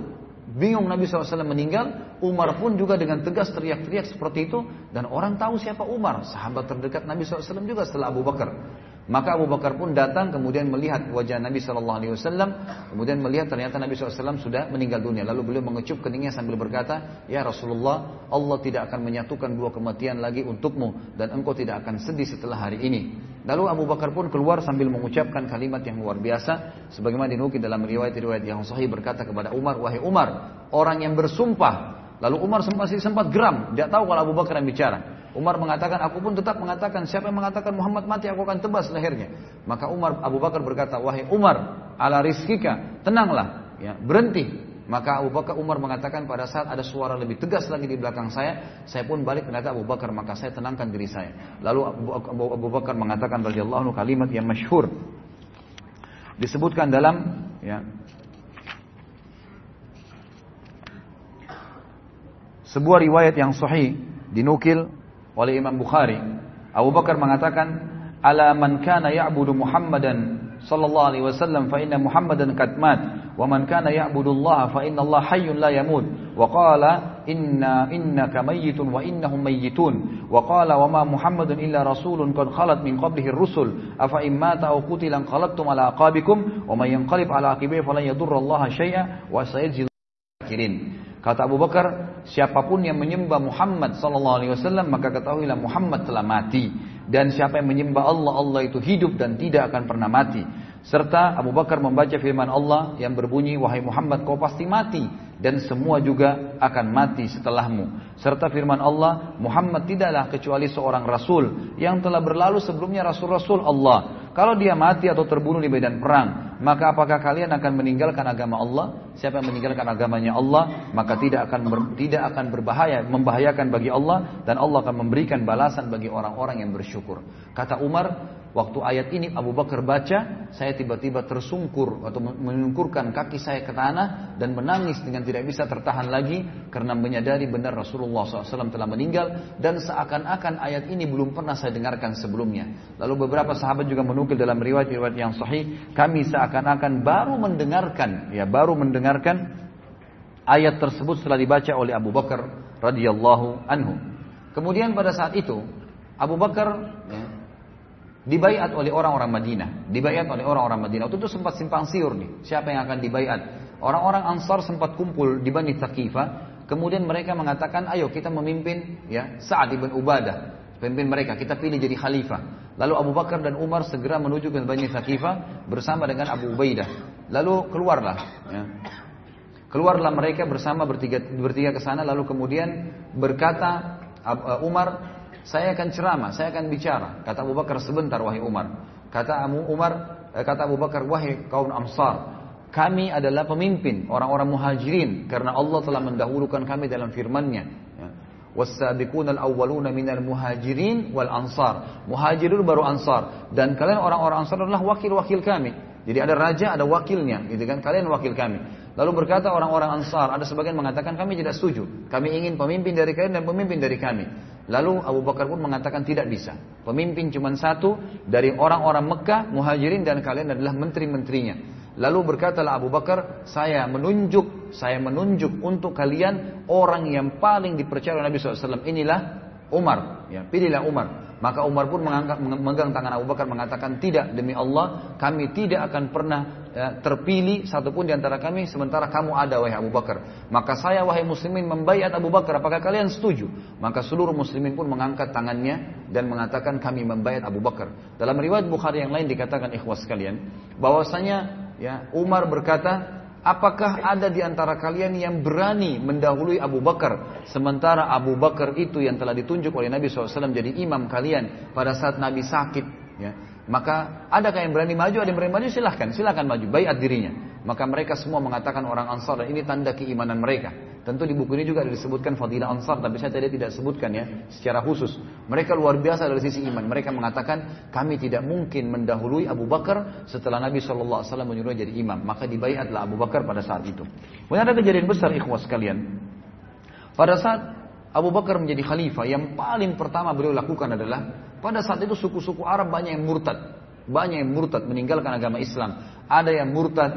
Bingung Nabi shallallahu alaihi wasallam meninggal, Umar pun juga dengan tegas teriak-teriak seperti itu. Dan orang tahu siapa Umar, sahabat terdekat Nabi shallallahu alaihi wasallam juga setelah Abu Bakar. Maka Abu Bakar pun datang kemudian melihat wajah Nabi shallallahu alaihi wasallam, kemudian melihat ternyata Nabi shallallahu alaihi wasallam sudah meninggal dunia. Lalu beliau mengecup keningnya sambil berkata, ya Rasulullah, Allah tidak akan menyatukan dua kematian lagi untukmu, dan engkau tidak akan sedih setelah hari ini. Lalu Abu Bakar pun keluar sambil mengucapkan kalimat yang luar biasa, sebagaimana dinukil dalam riwayat-riwayat yang sahih, berkata kepada Umar, wahai Umar, orang yang bersumpah. Lalu Umar sempat sempat geram, tidak tahu kalau Abu Bakar yang bicara. Umar mengatakan, aku pun tetap mengatakan, siapa yang mengatakan Muhammad mati, aku akan tebas lehernya. Maka Umar, Abu Bakar berkata, wahai Umar, ala rizkika, tenanglah, ya, berhenti. Maka Abu Bakar, Umar mengatakan, pada saat ada suara lebih tegas lagi di belakang saya, saya pun balik menghadap Abu Bakar, maka saya tenangkan diri saya. Lalu Abu, Abu, Abu Bakar mengatakan radhiyallahu anhu kalimat yang masyhur, disebutkan dalam, ya, sebuah riwayat yang sahih dinukil oleh Imam Bukhari. Abu Bakar mengatakan, ala man kana ya'budu Muhammadan sallallahu alaihi wasallam fa inna Muhammadan qad mat, wa man kana ya'budu Allah fa inna Allah hayyun la yamut, wa qala inna innaka mayyitun wa innahum mayyitun, wa qala wa ma Muhammadun illa rasulun qad khalat min qablihi ar-rusul afa in mata aw qutila qalabtum ala aqabikum wa man yanqalib ala aqibihi falan yadurra Allah shay'a wa sayajzi al-kafirin. Kata Abu Bakar, siapapun yang menyembah Muhammad sallallahu alaihi wasallam, maka ketahuilah Muhammad telah mati. Dan siapa yang menyembah Allah, Allah itu hidup dan tidak akan pernah mati. Serta Abu Bakar membaca firman Allah yang berbunyi, wahai Muhammad, kau pasti mati, dan semua juga akan mati setelahmu. Serta firman Allah, Muhammad tidaklah kecuali seorang rasul yang telah berlalu sebelumnya rasul-rasul Allah. Kalau dia mati atau terbunuh di medan perang, maka apakah kalian akan meninggalkan agama Allah? Siapa yang meninggalkan agamanya Allah, maka tidak akan ber, tidak akan berbahaya, membahayakan bagi Allah, dan Allah akan memberikan balasan bagi orang-orang yang bersyukur. Kata Umar, waktu ayat ini Abu Bakar baca, saya tiba-tiba tersungkur atau menungkurkan kaki saya ke tanah dan menangis dengan tidak bisa tertahan lagi karena menyadari benar Rasulullah shallallahu alaihi wasallam telah meninggal, dan seakan-akan ayat ini belum pernah saya dengarkan sebelumnya. Lalu beberapa sahabat juga menukil dalam riwayat-riwayat yang sahih, kami seakan-akan baru mendengarkan, ya baru mendengarkan ayat tersebut setelah dibaca oleh Abu Bakar radhiyallahu anhu. Kemudian pada saat itu Abu Bakar, ya, dibaiat oleh orang-orang Madinah, dibaiat oleh orang-orang Madinah. Waktu itu sempat simpang siur nih, siapa yang akan dibaiat? Orang-orang Ansar sempat kumpul di Bani Thaqifah, kemudian mereka mengatakan, ayo kita memimpin, ya, Sa'ad ibn Ubadah, pemimpin mereka, kita pilih jadi khalifah. Lalu Abu Bakar dan Umar segera menuju ke Bani Thaqifah bersama dengan Abu Ubaidah. Lalu keluarlah, ya. Keluarlah mereka bersama bertiga, bertiga ke sana, lalu kemudian berkata Umar, saya akan ceramah, saya akan bicara. Kata Abu Bakar, sebentar wahai Umar. Kata Abu Umar, kata Abu Bakar, wahai kaum Ansar, kami adalah pemimpin orang-orang muhajirin karena Allah telah mendahulukan kami dalam firman-Nya. Was-sabiqunal awwaluna minal muhajirin wal ansar. Muhajirun baru ansar, dan kalian orang-orang ansar adalah wakil-wakil kami. Jadi ada raja, ada wakilnya, gitu kan? Kalian wakil kami. Lalu berkata orang-orang Ansar, ada sebagian mengatakan kami tidak setuju. Kami ingin pemimpin dari kalian dan pemimpin dari kami. Lalu Abu Bakar pun mengatakan tidak bisa. Pemimpin cuma satu dari orang-orang Mekah, Muhajirin, dan kalian adalah menteri-menterinya. Lalu berkatalah Abu Bakar, saya menunjuk, saya menunjuk untuk kalian orang yang paling dipercaya oleh Nabi shallallahu alaihi wasallam. Inilah Umar. Ya, pilihlah Umar. Maka Umar pun mengangkat, memegang tangan Abu Bakar mengatakan, tidak, demi Allah kami tidak akan pernah ya, terpilih satupun di antara kami sementara kamu ada wahai Abu Bakar. Maka saya wahai muslimin membaiat Abu Bakar, apakah kalian setuju? Maka seluruh muslimin pun mengangkat tangannya dan mengatakan kami membaiat Abu Bakar. Dalam riwayat Bukhari yang lain dikatakan, ikhwas sekalian, bahwasanya ya, Umar berkata, apakah ada di antara kalian yang berani mendahului Abu Bakar, sementara Abu Bakar itu yang telah ditunjuk oleh Nabi shallallahu alaihi wasallam jadi imam kalian pada saat Nabi sakit, ya. Maka adakah yang berani maju? Ada yang berani maju, silahkan, silahkan maju, baiat dirinya. Maka mereka semua mengatakan orang Ansar, dan ini tanda keimanan mereka. Tentu di buku ini juga disebutkan fadilah Ansar, tapi saya tadi tidak sebutkan ya secara khusus. Mereka luar biasa dari sisi iman. Mereka mengatakan kami tidak mungkin mendahului Abu Bakar setelah Nabi shallallahu alaihi wasallam menyuruh jadi imam. Maka dibaiatlah Abu Bakar pada saat itu. Kemudian ada kejadian besar, ikhwas sekalian. Pada saat Abu Bakar menjadi khalifah, yang paling pertama beliau lakukan adalah, pada saat itu suku-suku Arab banyak yang murtad, banyak yang murtad meninggalkan agama Islam. Ada yang murtad,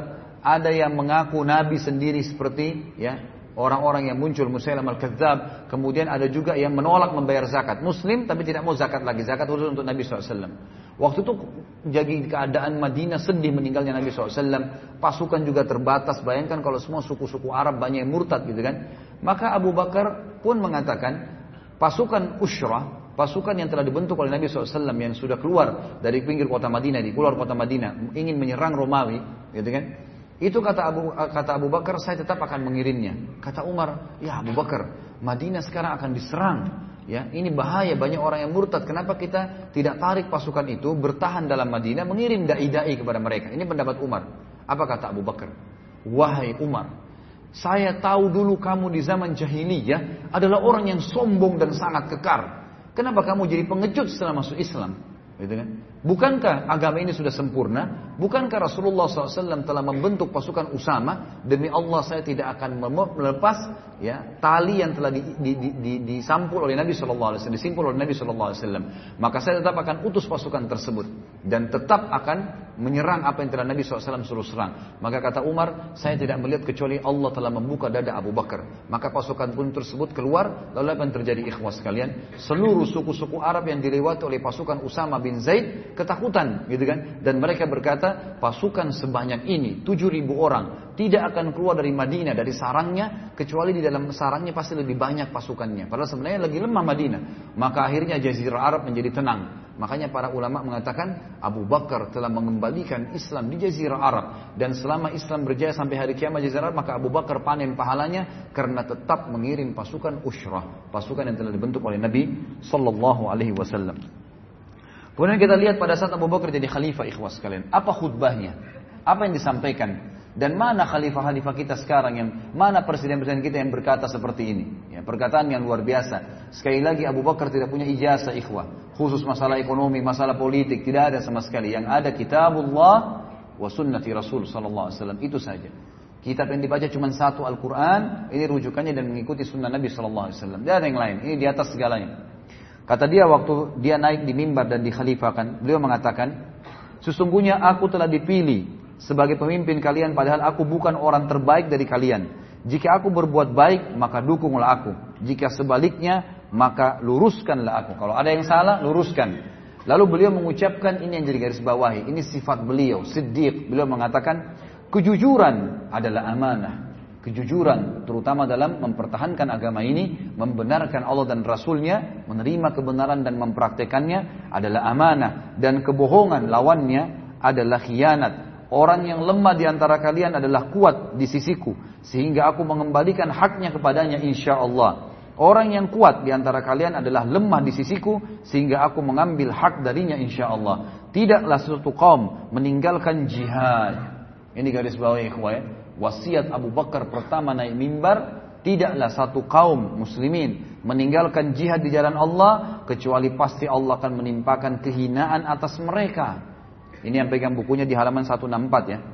ada yang mengaku nabi sendiri seperti ya orang-orang yang muncul Musailamah al-Kadzdzab. Kemudian ada juga yang menolak membayar zakat. Muslim tapi tidak mau zakat lagi. Zakat khusus untuk Nabi shallallahu alaihi wasallam. Waktu itu jadi keadaan Madinah sedih meninggalnya Nabi shallallahu alaihi wasallam. Pasukan juga terbatas. Bayangkan kalau semua suku-suku Arab banyak yang murtad gitu kan. Maka Abu Bakar pun mengatakan pasukan Ushrah, pasukan yang telah dibentuk oleh Nabi shallallahu alaihi wasallam yang sudah keluar dari pinggir kota Madinah, di keluar kota Madinah, ingin menyerang Romawi, gitu kan? Itu kata Abu kata Abu Bakar, saya tetap akan mengirimnya. Kata Umar, ya Abu Bakar, Madinah sekarang akan diserang. Ya, ini bahaya, banyak orang yang murtad. Kenapa kita tidak tarik pasukan itu bertahan dalam Madinah, mengirim dai-dai kepada mereka? Ini pendapat Umar. Apa kata Abu Bakar? Wahai Umar, saya tahu dulu kamu di zaman jahiliyah adalah orang yang sombong dan sangat kekar. Kenapa kamu jadi pengecut setelah masuk Islam? Gitu kan? Bukankah agama ini sudah sempurna? Bukankah Rasulullah shallallahu alaihi wasallam telah membentuk pasukan Usama? Demi Allah saya tidak akan melepas ya tali yang telah di, di, di, di, disampul oleh Nabi shallallahu alaihi wasallam, disimpul oleh Nabi shallallahu alaihi wasallam. Maka saya tetap akan utus pasukan tersebut dan tetap akan menyerang apa yang telah Nabi shallallahu alaihi wasallam suruh serang. Maka kata Umar, saya tidak melihat kecuali Allah telah membuka dada Abu Bakar. Maka pasukan pun tersebut keluar. Lalu apa yang terjadi ikhwah sekalian? Seluruh suku-suku Arab yang dilewati oleh pasukan Usama bin Zaid ketakutan, gitu kan? Dan mereka berkata, pasukan sebanyak ini, tujuh ribu orang, tidak akan keluar dari Madinah, dari sarangnya, kecuali di dalam sarangnya pasti lebih banyak pasukannya. Padahal sebenarnya lagi lemah Madinah. Maka akhirnya Jazirah Arab menjadi tenang. Makanya para ulama mengatakan Abu Bakar telah mengembalikan Islam di Jazirah Arab. Dan selama Islam berjaya sampai hari kiamat Jazirah Arab, maka Abu Bakar panen pahalanya karena tetap mengirim pasukan Ushrah, pasukan yang telah dibentuk oleh Nabi Sallallahu Alaihi Wasallam. Kemudian kita lihat pada saat Abu Bakar jadi khalifah, ikhwas sekalian, apa khutbahnya, apa yang disampaikan. Dan mana khalifah-khalifah kita sekarang, yang mana presiden-presiden kita yang berkata seperti ini, ya, perkataan yang luar biasa. Sekali lagi Abu Bakar tidak punya ijazah, ikhwah, khusus masalah ekonomi, masalah politik, tidak ada sama sekali. Yang ada kitabullah wa sunnati Rasul sallallahu alaihi wasallam, itu saja. Kitab yang dibaca cuma satu, Al-Quran, ini rujukannya dan mengikuti sunnah Nabi sallallahu alaihi wasallam. Tidak ada yang lain, ini di atas segalanya. Kata dia waktu dia naik di mimbar dan dikhalifahkan, beliau mengatakan, sesungguhnya aku telah dipilih sebagai pemimpin kalian, padahal aku bukan orang terbaik dari kalian. Jika aku berbuat baik, maka dukunglah aku. Jika sebaliknya, maka luruskanlah aku. Kalau ada yang salah, luruskan. Lalu beliau mengucapkan, ini yang jadi garis bawahi, ini sifat beliau, Siddiq. Beliau mengatakan, kejujuran adalah amanah. Kejujuran, terutama dalam mempertahankan agama ini, membenarkan Allah dan Rasulnya, menerima kebenaran dan mempraktekannya adalah amanah. Dan kebohongan lawannya adalah khianat. Orang yang lemah di antara kalian adalah kuat di sisiku, sehingga aku mengembalikan haknya kepadanya insya Allah. Orang yang kuat di antara kalian adalah lemah di sisiku, sehingga aku mengambil hak darinya insya Allah. Tidaklah suatu kaum meninggalkan jihad. Ini garis bawah ikhwah ya. Wasiat Abu Bakar pertama naik mimbar, tidaklah satu kaum muslimin meninggalkan jihad di jalan Allah, kecuali pasti Allah akan menimpakan kehinaan atas mereka. Ini yang pegang bukunya di halaman seratus enam puluh empat ya.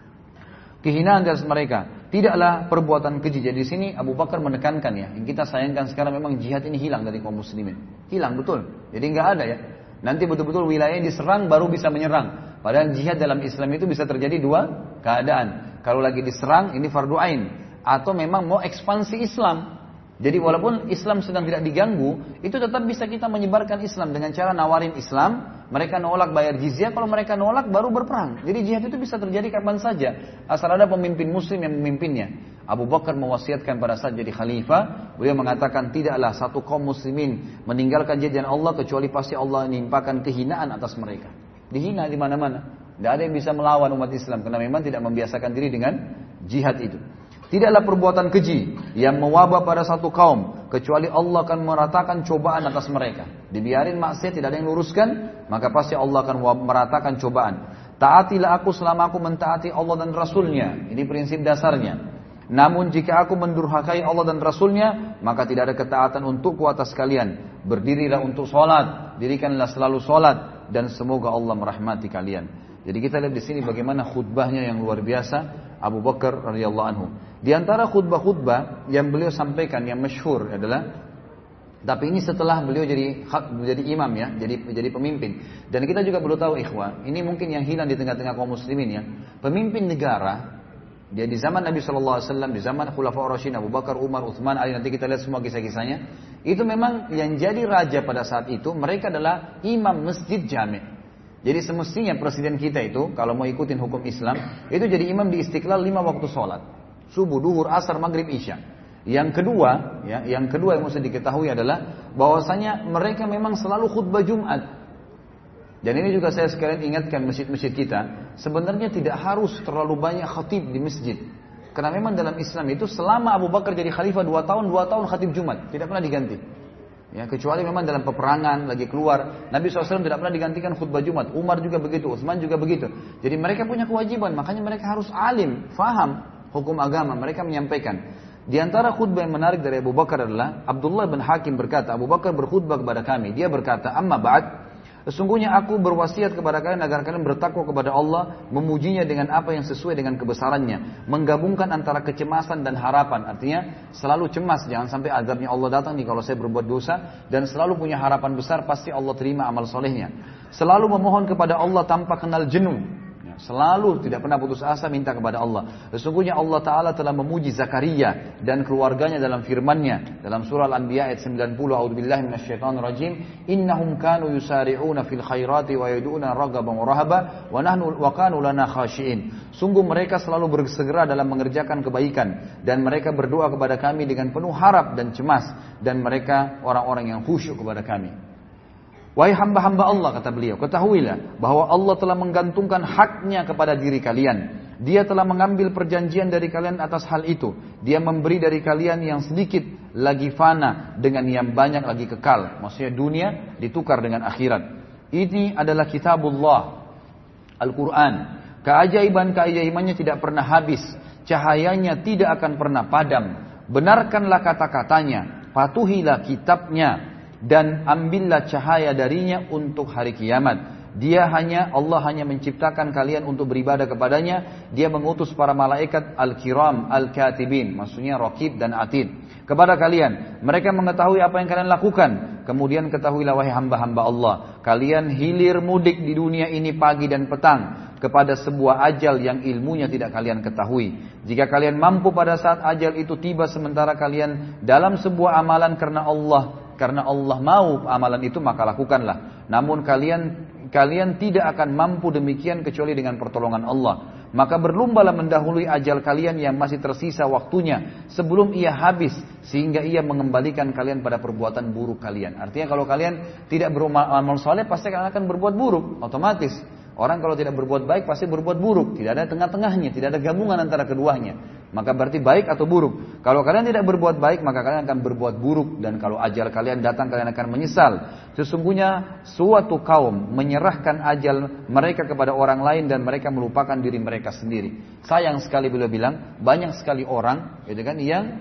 Kehinaan atas mereka. Tidaklah perbuatan keji. Jadi di sini Abu Bakar menekankan ya. Yang kita sayangkan sekarang memang jihad ini hilang dari kaum muslimin. Hilang betul. Jadi nggak ada ya. Nanti betul-betul wilayahnya diserang baru bisa menyerang. Padahal jihad dalam Islam itu bisa terjadi dua keadaan. Kalau lagi diserang ini fardu ain. Atau memang mau ekspansi Islam. Jadi walaupun Islam sedang tidak diganggu, itu tetap bisa kita menyebarkan Islam dengan cara nawarin Islam. Mereka nolak bayar jizyah, kalau mereka nolak baru berperang. Jadi jihad itu bisa terjadi kapan saja, asal ada pemimpin muslim yang memimpinnya. Abu Bakar mewasiatkan pada saat jadi khalifah, beliau mengatakan tidaklah satu kaum muslimin meninggalkan jihad Allah kecuali pasti Allah menimpakan kehinaan atas mereka. Dihina di mana-mana. Tidak ada yang bisa melawan umat Islam karena memang tidak membiasakan diri dengan jihad itu. Tidaklah perbuatan keji yang mewabah pada satu kaum, kecuali Allah akan meratakan cobaan atas mereka. Dibiarin maksiat, tidak ada yang luruskan, maka pasti Allah akan meratakan cobaan. Taatilah aku selama aku mentaati Allah dan Rasulnya. Ini prinsip dasarnya. Namun jika aku mendurhakai Allah dan Rasulnya, maka tidak ada ketaatan untukku atas kalian. Berdirilah untuk sholat, dirikanlah selalu sholat, dan semoga Allah merahmati kalian. Jadi kita lihat di sini bagaimana khutbahnya yang luar biasa Abu Bakar radhiyallahu anhu. Di antara khutbah-khutbah yang beliau sampaikan yang masyhur adalah, tapi ini setelah beliau jadi jadi imam ya, jadi jadi pemimpin. Dan kita juga perlu tahu ikhwah, ini mungkin yang hilang di tengah-tengah kaum muslimin ya. Pemimpin negara Dia di zaman Nabi shallallahu alaihi wasallam, di zaman Khulafaur Rasyidin, Abu Bakar, Umar, Utsman, Ali, nanti kita lihat semua kisah-kisahnya. Itu memang yang jadi raja pada saat itu, mereka adalah imam masjid jami'. Jadi semestinya presiden kita itu, kalau mau ikutin hukum Islam, itu jadi imam di Istiqlal lima waktu sholat. Subuh, duhur, asar, maghrib, isya. Yang kedua, ya, yang kedua yang mesti diketahui adalah, bahwasanya mereka memang selalu khutbah Jumat. Dan ini juga saya sekalian ingatkan masjid-masjid kita, sebenarnya tidak harus terlalu banyak khatib di masjid. Karena memang dalam Islam itu selama Abu Bakar jadi khalifah dua tahun, dua tahun khatib Jumat, tidak pernah diganti. Ya, kecuali memang dalam peperangan lagi keluar, Nabi shallallahu alaihi wasallam tidak pernah digantikan khutbah Jumat. Umar juga begitu, Utsman juga begitu. Jadi mereka punya kewajiban, makanya mereka harus alim, faham hukum agama, mereka menyampaikan. Di antara khutbah yang menarik dari Abu Bakar adalah Abdullah bin Hakim berkata, Abu Bakar berkhutbah kepada kami, dia berkata, amma ba'd, sesungguhnya aku berwasiat kepada kalian agar kalian bertakwa kepada Allah, memujinya dengan apa yang sesuai dengan kebesarannya, menggabungkan antara kecemasan dan harapan. Artinya selalu cemas, jangan sampai azabnya Allah datang nih kalau saya berbuat dosa, dan selalu punya harapan besar pasti Allah terima amal solehnya. Selalu memohon kepada Allah tanpa kenal jenuh. Selalu tidak pernah putus asa minta kepada Allah. Sesungguhnya Allah Ta'ala telah memuji Zakaria dan keluarganya dalam firman-Nya dalam surah Al-Anbiya ayat sembilan puluh, A'udzubillahi minasyaitonir rajim, innahum kanu yusari'una fil khairati wa yad'una raghaban wa rahaba wa nahnu wa kanu lana khashi'in. Sungguh mereka selalu bersegera dalam mengerjakan kebaikan dan mereka berdoa kepada kami dengan penuh harap dan cemas, dan mereka orang-orang yang khusyuk kepada kami. Wahai hamba-hamba Allah, kata beliau, ketahuilah bahwa Allah telah menggantungkan haknya kepada diri kalian. Dia telah mengambil perjanjian dari kalian atas hal itu. Dia memberi dari kalian yang sedikit lagi fana dengan yang banyak lagi kekal. Maksudnya dunia ditukar dengan akhirat. Ini adalah kitabullah, Al-Quran. Keajaiban-keajaibannya tidak pernah habis. Cahayanya tidak akan pernah padam. Benarkanlah kata-katanya. Patuhilah kitabnya. Dan ambillah cahaya darinya untuk hari kiamat. Dia hanya, Allah hanya menciptakan kalian untuk beribadah kepadanya. Dia mengutus para malaikat al-kiram, al-katibin, maksudnya raqib dan atid, kepada kalian. Mereka mengetahui apa yang kalian lakukan. Kemudian ketahuilah wahai hamba-hamba Allah, kalian hilir mudik di dunia ini pagi dan petang kepada sebuah ajal yang ilmunya tidak kalian ketahui. Jika kalian mampu pada saat ajal itu tiba sementara kalian dalam sebuah amalan karena Allah, karena Allah mau amalan itu, maka lakukanlah. Namun kalian kalian tidak akan mampu demikian kecuali dengan pertolongan Allah. Maka berlombalah mendahului ajal kalian yang masih tersisa waktunya sebelum ia habis, sehingga ia mengembalikan kalian pada perbuatan buruk kalian. Artinya kalau kalian tidak beramal saleh, pasti kalian akan berbuat buruk otomatis. Orang kalau tidak berbuat baik pasti berbuat buruk. Tidak ada tengah-tengahnya, tidak ada gabungan antara keduanya. Maka berarti baik atau buruk. Kalau kalian tidak berbuat baik, maka kalian akan berbuat buruk. Dan kalau ajal kalian datang, kalian akan menyesal. Sesungguhnya suatu kaum menyerahkan ajal mereka kepada orang lain dan mereka melupakan diri mereka sendiri. Sayang sekali beliau bilang, banyak sekali orang gitu kan, yang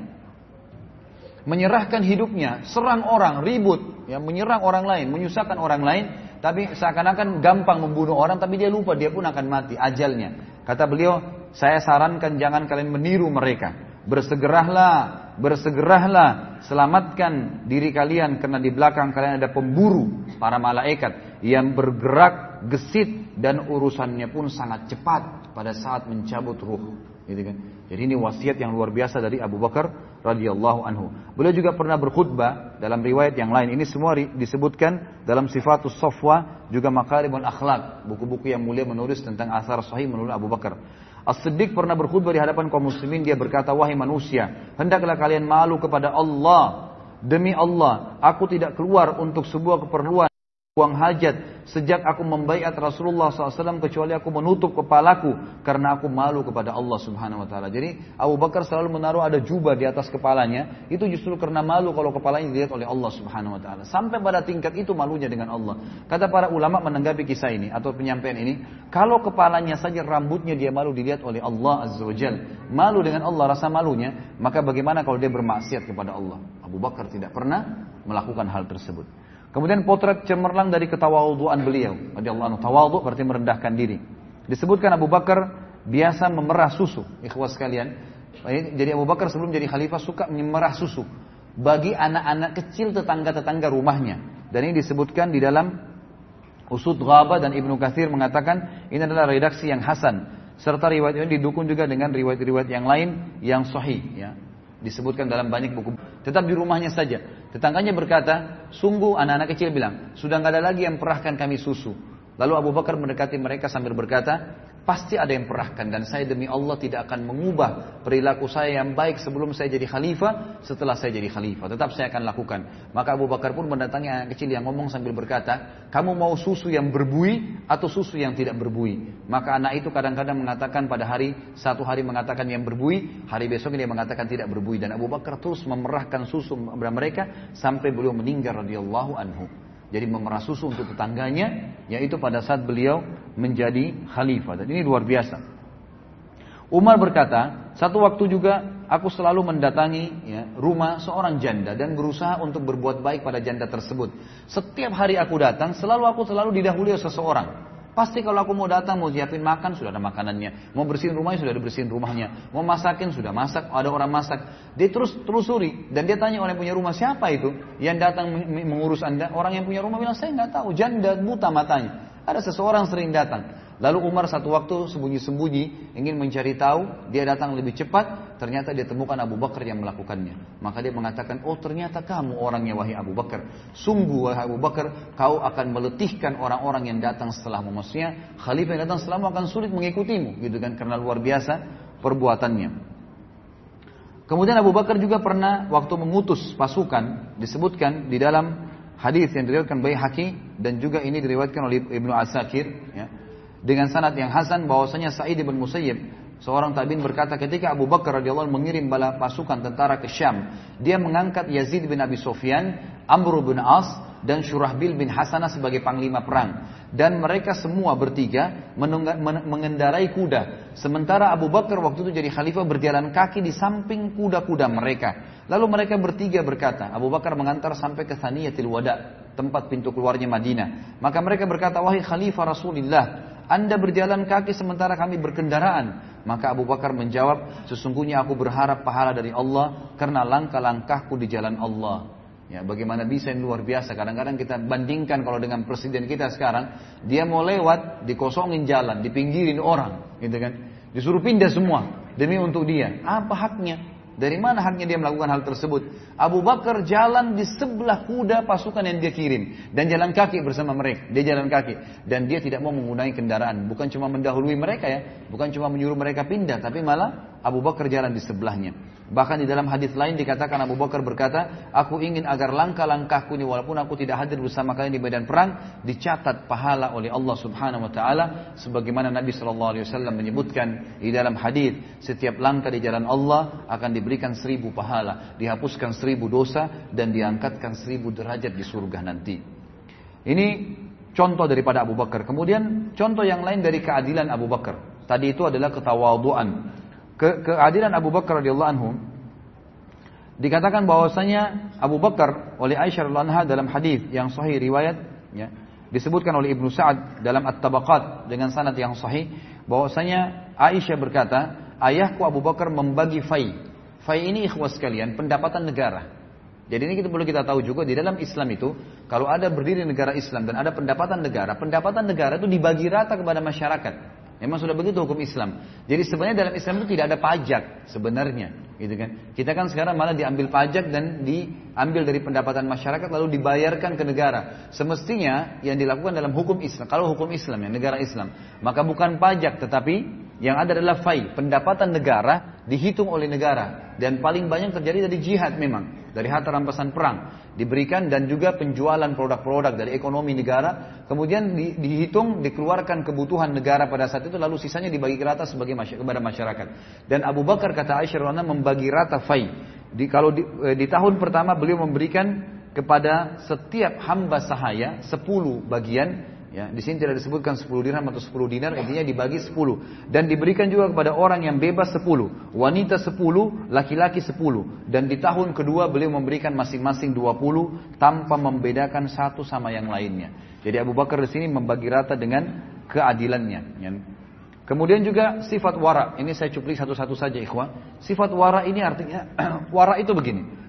menyerahkan hidupnya, serang orang, ribut, ya, menyerang orang lain, menyusahkan orang lain. Tapi seakan-akan gampang membunuh orang, tapi dia lupa dia pun akan mati ajalnya. Kata beliau, saya sarankan jangan kalian meniru mereka. Bersegeralah, bersegeralah, selamatkan diri kalian karena di belakang kalian ada pemburu, para malaikat yang bergerak gesit dan urusannya pun sangat cepat pada saat mencabut ruh. Gitu kan? Jadi ini wasiat yang luar biasa dari Abu Bakar radhiyallahu anhu. Beliau juga pernah berkhutbah dalam riwayat yang lain. Ini semua disebutkan dalam Sifatus Safwa, juga Makarimul Akhlaq, buku-buku yang mulia menulis tentang asar sahih menurut Abu Bakar. As-Siddiq pernah berkhutbah di hadapan kaum muslimin. Dia berkata, wahai manusia, hendaklah kalian malu kepada Allah. Demi Allah, aku tidak keluar untuk sebuah keperluan, buang hajat sejak aku membaiat Rasulullah shallallahu alaihi wasallam, kecuali aku menutup kepalaku karena aku malu kepada Allah subhanahu wa ta'ala. Jadi Abu Bakar selalu menaruh ada jubah di atas kepalanya, itu justru karena malu kalau kepalanya dilihat oleh Allah subhanahu wa ta'ala. Sampai pada tingkat itu malunya dengan Allah. Kata para ulama menanggapi kisah ini atau penyampaian ini, kalau kepalanya saja rambutnya dia malu dilihat oleh Allah azza wa jal, malu dengan Allah rasa malunya, maka bagaimana kalau dia bermaksiat kepada Allah? Abu Bakar tidak pernah melakukan hal tersebut. Kemudian potret cemerlang dari ketawadhuan beliau. Radhiyallahu anhu. Tawadhu berarti merendahkan diri. Disebutkan Abu Bakar biasa memerah susu. Ikhwas sekalian. Jadi Abu Bakar sebelum jadi khalifah suka memerah susu bagi anak-anak kecil tetangga-tetangga rumahnya. Dan ini disebutkan di dalam Usud Ghaba, dan Ibnu Katsir mengatakan ini adalah redaksi yang hasan. serta riwayat ini didukung juga dengan riwayat-riwayat yang lain yang sahih, ya. Disebutkan dalam banyak buku. Tetap di rumahnya saja. Tetangganya berkata, sungguh anak-anak kecil bilang, sudah nggak ada lagi yang perahkan kami susu. Lalu Abu Bakar mendekati mereka sambil berkata, pasti ada yang perahkan dan saya demi Allah tidak akan mengubah perilaku saya yang baik sebelum saya jadi khalifah, setelah saya jadi khalifah. Tetap saya akan lakukan. Maka Abu Bakar pun mendatangi anak kecil yang ngomong sambil berkata, kamu mau susu yang berbuih atau susu yang tidak berbuih? Maka anak itu kadang-kadang mengatakan pada hari, satu hari mengatakan yang berbuih, hari besoknya dia mengatakan tidak berbuih. Dan Abu Bakar terus memerahkan susu kepada mereka sampai beliau meninggal radhiyallahu anhu. Jadi memerah susu untuk tetangganya, yaitu pada saat beliau menjadi khalifah. Dan ini luar biasa. Umar berkata, satu waktu juga aku selalu mendatangi ya, rumah seorang janda dan berusaha untuk berbuat baik pada janda tersebut. Setiap hari aku datang, selalu aku selalu didahului oleh seseorang. Pasti kalau aku mau datang, mau siapin makan, sudah ada makanannya. Mau bersihin rumahnya, sudah ada bersihin rumahnya. Mau masakin, sudah masak, ada orang masak. Dia terus telusuri. Dan dia tanya orang yang punya rumah, siapa itu yang datang mengurus anda? Orang yang punya rumah bilang, saya nggak tahu, janda buta matanya. Ada seseorang sering datang. Lalu Umar satu waktu sembunyi-sembunyi ingin mencari tahu, dia datang lebih cepat, ternyata dia temukan Abu Bakar yang melakukannya. Maka dia mengatakan, oh ternyata kamu orangnya wahai Abu Bakar. Sungguh wahai Abu Bakar, kau akan meletihkan orang-orang yang datang setelahmu. Maksudnya khalifah yang datang setelahmu akan sulit mengikutimu, gitu kan, karena luar biasa perbuatannya. Kemudian Abu Bakar juga pernah waktu mengutus pasukan, disebutkan di dalam hadis yang diriwayatkan Baihaqi dan juga ini diriwayatkan oleh Ibnu Asakir, ya. Dengan sanad yang hasan bahwasanya Sa'id bin Musayyib seorang tabi'in berkata ketika Abu Bakar radhiyallahu anhu mengirim bala pasukan tentara ke Syam, dia mengangkat Yazid bin Abi Sufyan, Amr bin As dan Syurahbil bin Hasanah sebagai panglima perang dan mereka semua bertiga mengendarai kuda sementara Abu Bakar waktu itu jadi khalifah berjalan kaki di samping kuda-kuda mereka. Lalu mereka bertiga berkata, Abu Bakar mengantar sampai ke Thaniyatil Wada, tempat pintu keluarnya Madinah. Maka mereka berkata, wahai khalifah Rasulullah, Anda berjalan kaki sementara kami berkendaraan. Maka Abu Bakar menjawab, sesungguhnya aku berharap pahala dari Allah karena langkah-langkahku di jalan Allah. Ya, bagaimana bisa yang luar biasa. Kadang-kadang kita bandingkan kalau dengan presiden kita sekarang, dia mau lewat, dikosongin jalan, dipinggirin orang, gitu kan? Disuruh pindah semua demi untuk dia. Apa haknya? Dari mana haknya dia melakukan hal tersebut? Abu Bakar jalan di sebelah kuda pasukan yang dia kirim dan jalan kaki bersama mereka. Dia jalan kaki dan dia tidak mau menggunakan kendaraan. Bukan cuma mendahului mereka ya, bukan cuma menyuruh mereka pindah, tapi malah Abu Bakar jalan di sebelahnya. Bahkan di dalam hadis lain dikatakan Abu Bakar berkata, aku ingin agar langkah-langkahku ini walaupun aku tidak hadir bersama kalian di medan perang, dicatat pahala oleh Allah Subhanahu Wa Taala, sebagaimana Nabi Shallallahu Alaihi Wasallam menyebutkan di dalam hadis, setiap langkah di jalan Allah akan diberikan seribu pahala, dihapuskan seribu dosa dan diangkatkan seribu derajat di surga nanti. Ini contoh daripada Abu Bakar. Kemudian contoh yang lain dari keadilan Abu Bakar. Tadi itu adalah ketawaduan. Ke keadilan Abu Bakar radhiyallahu anhu dikatakan bahwasanya Abu Bakar oleh Aisyah radhiyallahu anha dalam hadis yang sahih riwayat ya, disebutkan oleh Ibnu Sa'ad dalam At-Tabaqat dengan sanad yang sahih bahwasanya Aisyah berkata, ayahku Abu Bakar membagi fai. Fai ini ikhwas sekalian, pendapatan negara. Jadi ini kita perlu kita tahu juga di dalam Islam itu kalau ada berdiri negara Islam dan ada pendapatan negara, pendapatan negara itu dibagi rata kepada masyarakat. Memang sudah begitu hukum Islam. Jadi sebenarnya dalam Islam itu tidak ada pajak sebenarnya, gitu kan? Kita kan sekarang malah diambil pajak dan diambil dari pendapatan masyarakat lalu dibayarkan ke negara. Semestinya yang dilakukan dalam hukum Islam, kalau hukum Islam ya negara Islam, maka bukan pajak tetapi yang ada adalah fai, pendapatan negara dihitung oleh negara dan paling banyak terjadi dari jihad memang, dari harta rampasan perang diberikan dan juga penjualan produk-produk dari ekonomi negara, kemudian di, dihitung, dikeluarkan kebutuhan negara pada saat itu, lalu sisanya dibagi rata sebagai masyarakat, kepada masyarakat. Dan Abu Bakar kata Aisyah radhiyallahu anha membagi rata fai. Di, kalau di, di tahun pertama beliau memberikan kepada setiap hamba sahaya sepuluh bagian. Ya, di sini tidak disebutkan sepuluh dirham atau sepuluh dinar, intinya dibagi sepuluh. Dan diberikan juga kepada orang yang bebas sepuluh, wanita sepuluh, laki-laki sepuluh. Dan di tahun kedua beliau memberikan masing-masing dua puluh tanpa membedakan satu sama yang lainnya. Jadi Abu Bakar di sini membagi rata dengan keadilannya. Ya. Kemudian juga sifat wara, ini saya cuplik satu-satu saja ikhwah. Sifat wara ini artinya, wara itu begini.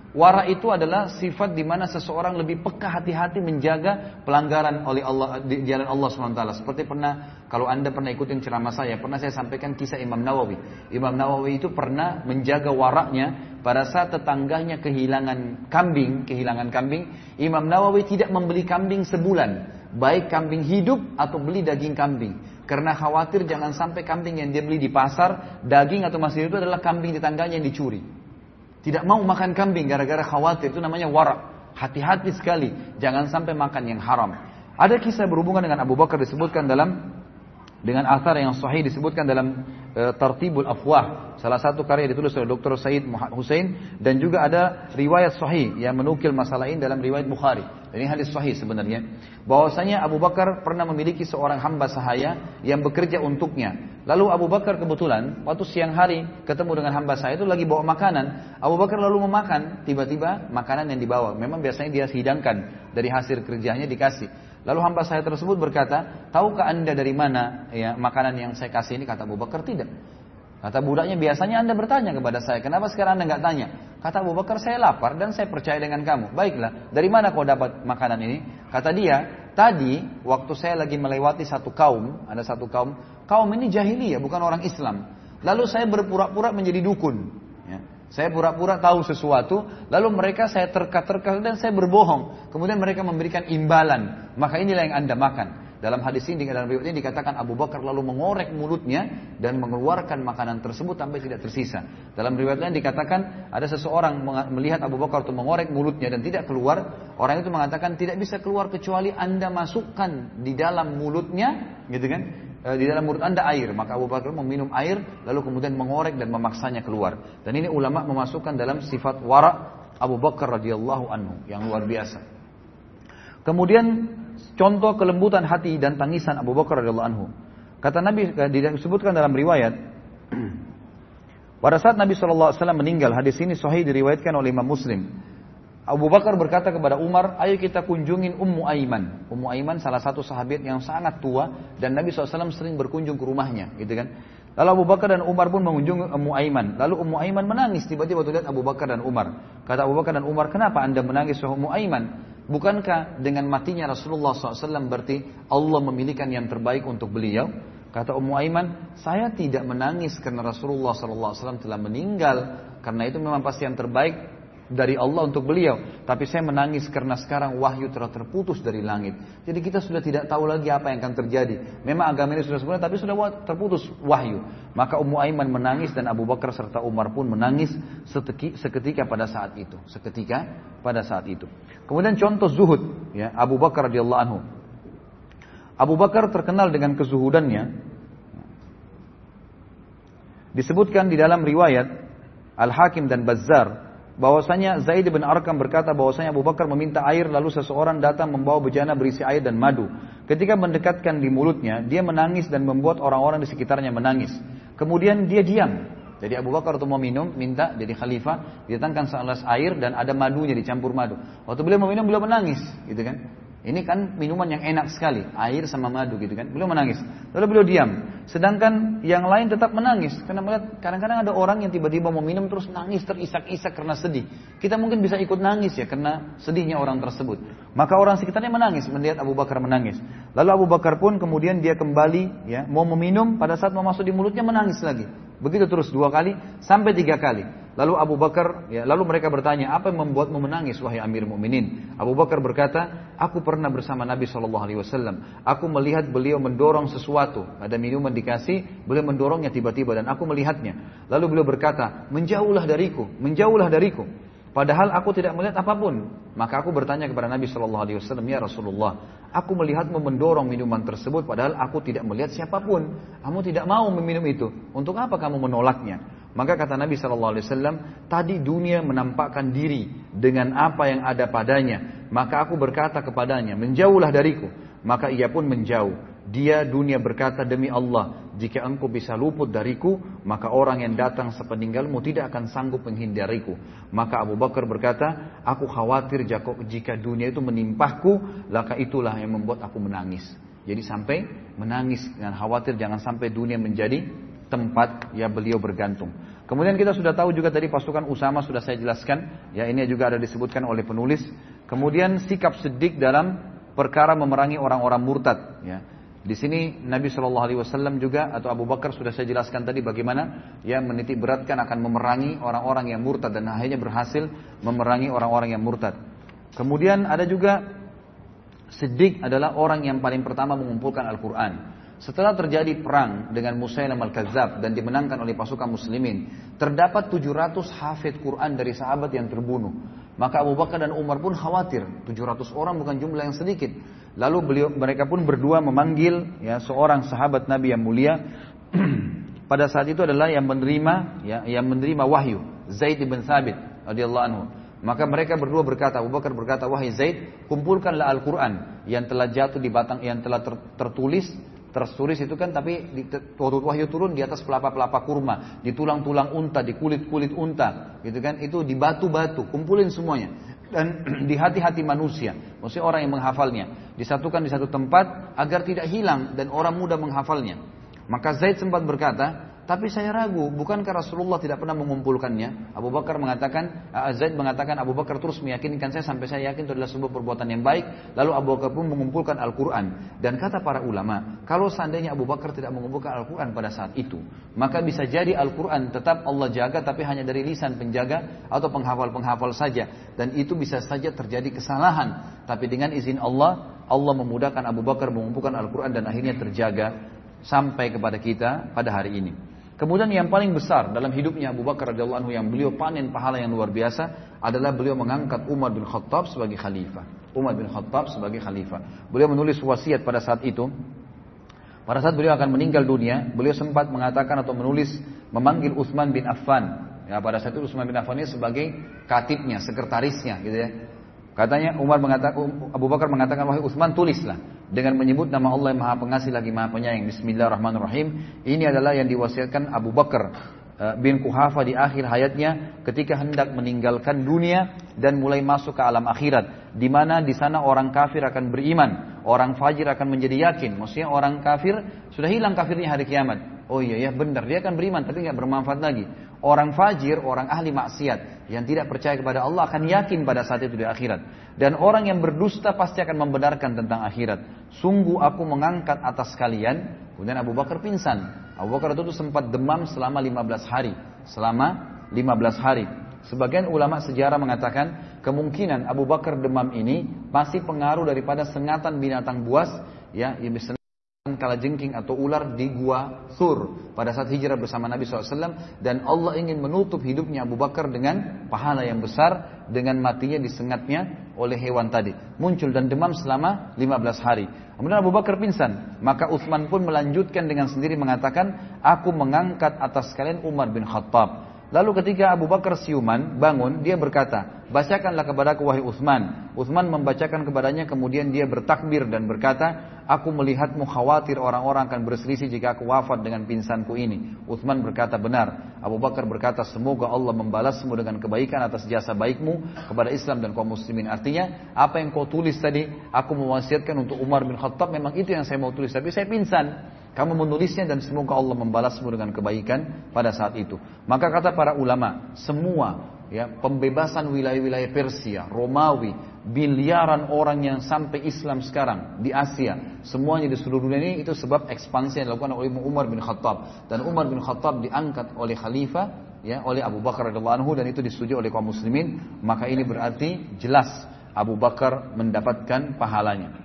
Wara itu adalah sifat di mana seseorang lebih peka hati-hati menjaga pelanggaran oleh Allah di jalan Allah subhanahu wa taala. Seperti pernah, kalau Anda pernah ikutin ceramah saya, pernah saya sampaikan kisah Imam Nawawi. Imam Nawawi itu pernah menjaga waraknya pada saat tetangganya kehilangan kambing, kehilangan kambing. Imam Nawawi tidak membeli kambing sebulan, baik kambing hidup atau beli daging kambing. Karena khawatir jangan sampai kambing yang dia beli di pasar, daging atau masih itu adalah kambing tetangganya yang dicuri. Tidak mau makan kambing gara-gara khawatir, itu namanya warak. Hati-hati sekali, jangan sampai makan yang haram. Ada kisah berhubungan dengan Abu Bakar disebutkan dalam dengan athar yang sahih disebutkan dalam e, Tartibul Afwah, salah satu karya ditulis oleh Doktor Said Hussein, dan juga ada riwayat sahih yang menukil masalah ini dalam riwayat Bukhari. Ini hadis sahih sebenarnya, bahwasanya Abu Bakar pernah memiliki seorang hamba sahaya yang bekerja untuknya. Lalu Abu Bakar kebetulan waktu siang hari ketemu dengan hamba sahaya itu lagi bawa makanan. Abu Bakar lalu memakan, tiba-tiba makanan yang dibawa, memang biasanya dia hidangkan dari hasil kerjanya dikasih. Lalu hamba saya tersebut berkata, tahukah anda dari mana ya makanan yang saya kasih ini? Kata Abu Bakar, tidak. Kata budaknya, biasanya anda bertanya kepada saya, kenapa sekarang anda nggak tanya? Kata Abu Bakar, saya lapar dan saya percaya dengan kamu. Baiklah, dari mana kau dapat makanan ini? Kata dia, tadi waktu saya lagi melewati satu kaum, ada satu kaum, kaum ini jahiliyah, bukan orang Islam. Lalu saya berpura-pura menjadi dukun. Ya. Saya pura-pura tahu sesuatu, lalu mereka saya terka-terka dan saya berbohong. Kemudian mereka memberikan imbalan, maka inilah yang anda makan. Dalam hadis ini, dalam riwayat ini dikatakan Abu Bakar lalu mengorek mulutnya dan mengeluarkan makanan tersebut sampai tidak tersisa. Dalam riwayat lain dikatakan ada seseorang melihat Abu Bakar itu mengorek mulutnya dan tidak keluar. Orang itu mengatakan tidak bisa keluar kecuali anda masukkan di dalam mulutnya, gitu kan? Di dalam mulut anda air. Maka Abu Bakar meminum air lalu kemudian mengorek dan memaksanya keluar. Dan ini ulama memasukkan dalam sifat wara Abu Bakar radhiyallahu anhu yang luar biasa. Kemudian contoh kelembutan hati dan tangisan Abu Bakar radhiyallahu anhu. Kata Nabi, disebutkan dalam riwayat, pada saat Nabi shallallahu alaihi wasallam meninggal, hadis ini sahih diriwayatkan oleh Imam Muslim. Abu Bakar berkata kepada Umar, ayo kita kunjungin Ummu Aiman. Ummu Aiman salah satu sahabat yang sangat tua dan Nabi shallallahu alaihi wasallam sering berkunjung ke rumahnya, gitu kan? Lalu Abu Bakar dan Umar pun mengunjungi Ummu Aiman. Lalu Ummu Aiman menangis tiba-tiba waktu lihat Abu Bakar dan Umar. Kata Abu Bakar dan Umar, kenapa anda menangis wahai Ummu Aiman? Bukankah dengan matinya Rasulullah shallallahu alaihi wasallam berarti Allah memilihkan yang terbaik untuk beliau? Kata Ummu Aiman, saya tidak menangis karena Rasulullah shallallahu alaihi wasallam telah meninggal, karena itu memang pasti yang terbaik dari Allah untuk beliau. Tapi saya menangis karena sekarang wahyu telah terputus dari langit. Jadi kita sudah tidak tahu lagi apa yang akan terjadi. Memang agama ini sudah sempurna, tapi sudah terputus wahyu. Maka Ummu Aiman menangis dan Abu Bakar serta Umar pun menangis seketika pada saat itu. Seketika pada saat itu. Kemudian contoh zuhud, ya, Abu Bakar radhiyallahu anhu. Abu Bakar terkenal dengan kezuhudannya. Disebutkan di dalam riwayat Al-Hakim dan Bazzar bahwasanya Zaid bin Arqam berkata bahwasanya Abu Bakar meminta air, lalu seseorang datang membawa bejana berisi air dan madu. Ketika mendekatkan di mulutnya, dia menangis dan membuat orang-orang di sekitarnya menangis. Kemudian dia diam. Jadi Abu Bakar untuk mau minum, minta jadi khalifah, didatangkan segelas air dan ada madunya dicampur madu. Waktu beliau mau minum, beliau menangis, gitu kan? Ini kan minuman yang enak sekali, air sama madu gitu kan. Beliau menangis. Lalu beliau diam. Sedangkan yang lain tetap menangis. Karena melihat kadang-kadang ada orang yang tiba-tiba mau minum terus nangis terisak-isak karena sedih. Kita mungkin bisa ikut nangis ya karena sedihnya orang tersebut. Maka orang sekitarnya menangis melihat Abu Bakar menangis. Lalu Abu Bakar pun kemudian dia kembali ya mau meminum, pada saat mau masuk di mulutnya menangis lagi. Begitu terus dua kali sampai tiga kali. Lalu Abu Bakar, ya, lalu mereka bertanya, apa yang membuatmu menangis wahai Amir Mukminin? Abu Bakar berkata, aku pernah bersama Nabi shallallahu alaihi wasallam. Aku melihat beliau mendorong sesuatu. Ada minuman dikasih, beliau mendorongnya tiba-tiba dan aku melihatnya. Lalu beliau berkata, menjauhlah dariku, menjauhlah dariku. Padahal aku tidak melihat apapun. Maka aku bertanya kepada Nabi shallallahu alaihi wasallam, ya Rasulullah, aku melihatmu mendorong minuman tersebut, padahal aku tidak melihat siapapun. Kamu tidak mau meminum itu. Untuk apa kamu menolaknya? Maka kata Nabi shallallahu alaihi wasallam, tadi dunia menampakkan diri dengan apa yang ada padanya. Maka aku berkata kepadanya, menjauhlah dariku. Maka ia pun menjauh. Dia dunia berkata, demi Allah, jika engkau bisa luput dariku, maka orang yang datang sepeninggalmu tidak akan sanggup menghindariku. Maka Abu Bakar berkata, aku khawatir jika dunia itu menimpahku, laka itulah yang membuat aku menangis. Jadi sampai menangis dengan khawatir jangan sampai dunia menjadi tempat ya beliau bergantung. Kemudian kita sudah tahu juga tadi pasukan Usama sudah saya jelaskan, ya ini juga ada disebutkan oleh penulis. Kemudian sikap Siddiq dalam perkara memerangi orang-orang murtad, ya. Di sini Nabi shallallahu alaihi wasallam juga atau Abu Bakar sudah saya jelaskan tadi bagaimana ya menitik beratkan akan memerangi orang-orang yang murtad dan akhirnya berhasil memerangi orang-orang yang murtad. Kemudian ada juga Siddiq adalah orang yang paling pertama mengumpulkan Al-Quran. Setelah terjadi perang dengan Musailam al-Kadzab dan dimenangkan oleh pasukan muslimin, terdapat tujuh ratus hafid Quran dari sahabat yang terbunuh. Maka Abu Bakar dan Umar pun khawatir, tujuh ratus orang bukan jumlah yang sedikit. Lalu beliau, mereka pun berdua memanggil ya, seorang sahabat Nabi yang mulia. Pada saat itu adalah yang menerima ya, yang menerima wahyu, Zaid bin Thabit radhiyallahu anhu. Maka mereka berdua berkata, Abu Bakar berkata, wahai Zaid, kumpulkanlah Al-Quran yang telah jatuh di batang, yang telah ter, tertulis, tertulis itu kan, tapi di, waktu wahyu turun di atas pelapa-pelapa kurma, di tulang-tulang unta, di kulit-kulit unta, gitu kan, itu di batu-batu, kumpulin semuanya. Dan di hati-hati manusia, maksudnya orang yang menghafalnya, disatukan di satu tempat agar tidak hilang dan orang mudah menghafalnya. Maka Zaid sempat berkata, tapi saya ragu, bukankah Rasulullah tidak pernah mengumpulkannya? Abu Bakar mengatakan, Zaid mengatakan, Abu Bakar terus meyakinkan saya sampai saya yakin itu adalah sebuah perbuatan yang baik. Lalu Abu Bakar pun mengumpulkan Al-Quran. Dan kata para ulama, kalau seandainya Abu Bakar tidak mengumpulkan Al-Quran pada saat itu, maka bisa jadi Al-Quran tetap Allah jaga, tapi hanya dari lisan penjaga atau penghafal-penghafal saja. Dan itu bisa saja terjadi kesalahan. Tapi dengan izin Allah, Allah memudahkan Abu Bakar mengumpulkan Al-Quran dan akhirnya terjaga sampai kepada kita pada hari ini. Kemudian yang paling besar dalam hidupnya Abu Bakar radhiyallahu anhu yang beliau panen pahala yang luar biasa adalah beliau mengangkat Umar bin Khattab sebagai khalifah. Umar bin Khattab sebagai khalifah. Beliau menulis wasiat pada saat itu. Pada saat beliau akan meninggal dunia, beliau sempat mengatakan atau menulis memanggil Utsman bin Affan. Ya, pada saat itu Utsman bin Affan ini sebagai katibnya, sekretarisnya, gitu ya. Katanya Umar mengatakan, Abu Bakar mengatakan, wahai Utsman, tulislah dengan menyebut nama Allah yang Maha Pengasih lagi Maha Penyayang. Bismillahirrahmanirrahim. Ini adalah yang diwasiatkan Abu Bakar bin Quhafa di akhir hayatnya ketika hendak meninggalkan dunia dan mulai masuk ke alam akhirat, di mana di sana orang kafir akan beriman, orang fajir akan menjadi yakin. Maksudnya orang kafir sudah hilang kafirnya hari kiamat. Oh iya ya benar, dia akan beriman tapi nggak bermanfaat lagi. Orang fajir, orang ahli maksiat yang tidak percaya kepada Allah akan yakin pada saat itu di akhirat. Dan orang yang berdusta pasti akan membenarkan tentang akhirat. Sungguh aku mengangkat atas kalian. Kemudian Abu Bakar pingsan. Abu Bakar itu sempat demam selama lima belas hari. Selama lima belas hari. Sebagian ulama sejarah mengatakan kemungkinan Abu Bakar demam ini pasti pengaruh daripada sengatan binatang buas, ya, kalajengking atau ular di gua Thur pada saat hijrah bersama Nabi shallallahu alaihi wasallam, dan Allah ingin menutup hidupnya Abu Bakar dengan pahala yang besar dengan matinya disengatnya oleh hewan tadi. Muncul dan demam selama lima belas hari. Kemudian Abu Bakar pingsan, maka Utsman pun melanjutkan dengan sendiri mengatakan, aku mengangkat atas kalian Umar bin Khattab. Lalu ketika Abu Bakar siuman, bangun, dia berkata, bacakanlah kepadaku wahai Utsman. Utsman membacakan kepadanya, kemudian dia bertakbir dan berkata, aku melihatmu khawatir orang-orang akan berselisih jika aku wafat dengan pingsanku ini. Utsman berkata, benar. Abu Bakar berkata, semoga Allah membalasmu dengan kebaikan atas jasa baikmu kepada Islam dan kaum muslimin. Artinya, apa yang kau tulis tadi, aku mewasiatkan untuk Umar bin Khattab, memang itu yang saya mau tulis, tapi saya pingsan. Kamu menulisnya dan semoga Allah membalasmu dengan kebaikan pada saat itu. Maka kata para ulama, semua ya pembebasan wilayah-wilayah Persia, Romawi, biliaran orang yang sampai Islam sekarang di Asia, semuanya di seluruh dunia ini itu sebab ekspansi yang dilakukan oleh Umar bin Khattab. Dan Umar bin Khattab diangkat oleh khalifah, ya, oleh Abu Bakar radhiyallahu anhu, dan itu disetujui oleh kaum muslimin. Maka ini berarti jelas Abu Bakar mendapatkan pahalanya.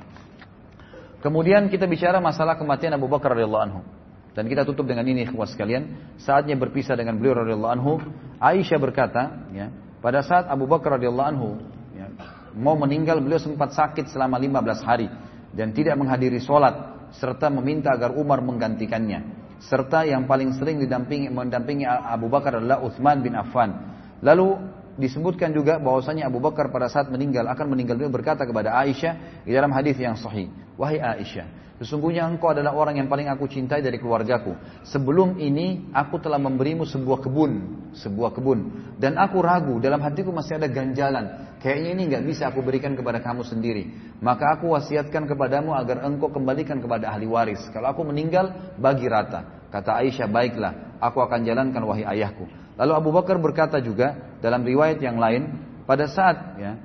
Kemudian kita bicara masalah kematian Abu Bakar radhiyallahu anhu. Dan kita tutup dengan ini ikhwas sekalian. Saatnya berpisah dengan beliau radhiyallahu anhu. Aisyah berkata, ya, pada saat Abu Bakar radhiyallahu anhu ya, mau meninggal, beliau sempat sakit selama lima belas hari dan tidak menghadiri sholat serta meminta agar Umar menggantikannya. Serta yang paling sering didampingi mendampingi Abu Bakar adalah Utsman bin Affan. Lalu disebutkan juga bahwasanya Abu Bakar pada saat meninggal akan meninggal dunia berkata kepada Aisyah di dalam hadis yang sahih, wahai Aisyah, sesungguhnya engkau adalah orang yang paling aku cintai dari keluargaku. Sebelum ini aku telah memberimu sebuah kebun, sebuah kebun, dan aku ragu dalam hatiku masih ada ganjalan. Kayaknya ini nggak bisa aku berikan kepada kamu sendiri. Maka aku wasiatkan kepadamu agar engkau kembalikan kepada ahli waris. Kalau aku meninggal, bagi rata. Kata Aisyah, baiklah, aku akan jalankan wahai ayahku. Lalu Abu Bakar berkata juga dalam riwayat yang lain, pada saat ya,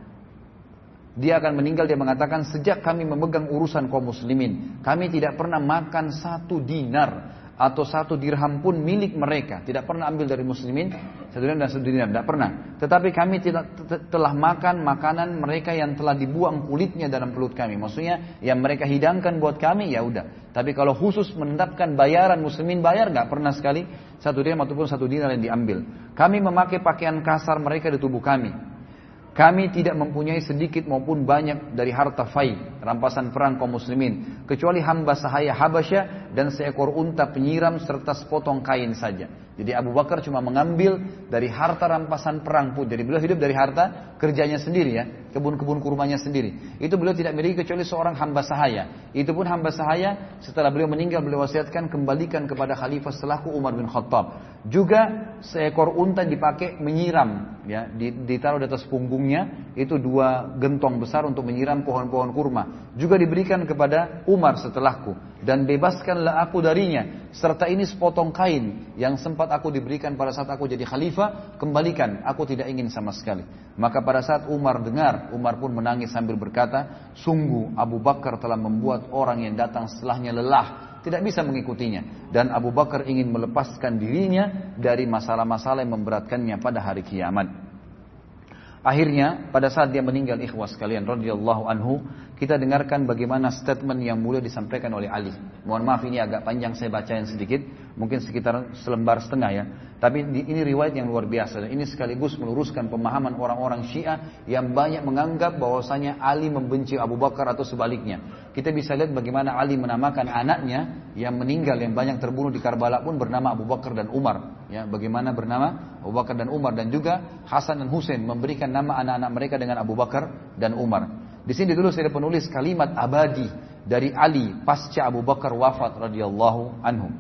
dia akan meninggal, dia mengatakan, sejak kami memegang urusan kaum muslimin, kami tidak pernah makan satu dinar atau satu dirham pun milik mereka. Tidak pernah ambil dari muslimin satu dinar dan satu dinar, tidak pernah. Tetapi kami tidak telah makan makanan mereka yang telah dibuang kulitnya dalam perut kami. Maksudnya yang mereka hidangkan buat kami, ya udah. Tapi kalau khusus menetapkan bayaran muslimin bayar, nggak pernah sekali satu dirham ataupun satu dinar yang diambil. Kami memakai pakaian kasar mereka di tubuh kami. Kami tidak mempunyai sedikit maupun banyak dari harta fai, rampasan perang kaum muslimin, kecuali hamba sahaya Habasyah dan seekor unta penyiram serta sepotong kain saja. Jadi Abu Bakar cuma mengambil dari harta rampasan perang pun. Jadi beliau hidup dari harta kerjanya sendiri ya, kebun-kebun kurmanya sendiri. Itu beliau tidak miliki kecuali seorang hamba sahaya. Itu pun hamba sahaya setelah beliau meninggal beliau wasiatkan kembalikan kepada khalifah setelahku Umar bin Khattab. Juga seekor unta dipakai menyiram, ya, ditaruh di atas punggungnya, itu dua gentong besar untuk menyiram pohon-pohon kurma. Juga diberikan kepada Umar setelahku, dan bebaskanlah aku darinya. Serta ini sepotong kain yang sempat aku diberikan pada saat aku jadi khalifah, kembalikan, aku tidak ingin sama sekali. Maka pada saat Umar dengar, Umar pun menangis sambil berkata, sungguh Abu Bakar telah membuat orang yang datang setelahnya lelah, tidak bisa mengikutinya. Dan Abu Bakar ingin melepaskan dirinya dari masalah-masalah yang memberatkannya pada hari kiamat. Akhirnya pada saat dia meninggal, ikhwas sekalian radhiyallahu anhu, kita dengarkan bagaimana statement yang mulia disampaikan oleh Ali. Mohon maaf ini agak panjang saya bacain sedikit, mungkin sekitar selembar setengah ya. Tapi ini riwayat yang luar biasa, dan ini sekaligus meluruskan pemahaman orang-orang Syiah yang banyak menganggap bahwasanya Ali membenci Abu Bakar atau sebaliknya. Kita bisa lihat bagaimana Ali menamakan anaknya yang meninggal, yang banyak terbunuh di Karbala pun bernama Abu Bakar dan Umar. Ya, bagaimana bernama Abu Bakar dan Umar, dan juga Hasan dan Husain memberikan nama anak-anak mereka dengan Abu Bakar dan Umar. Di sini dulu saya penulis kalimat abadi dari Ali pasca Abu Bakar wafat radhiyallahu anhu.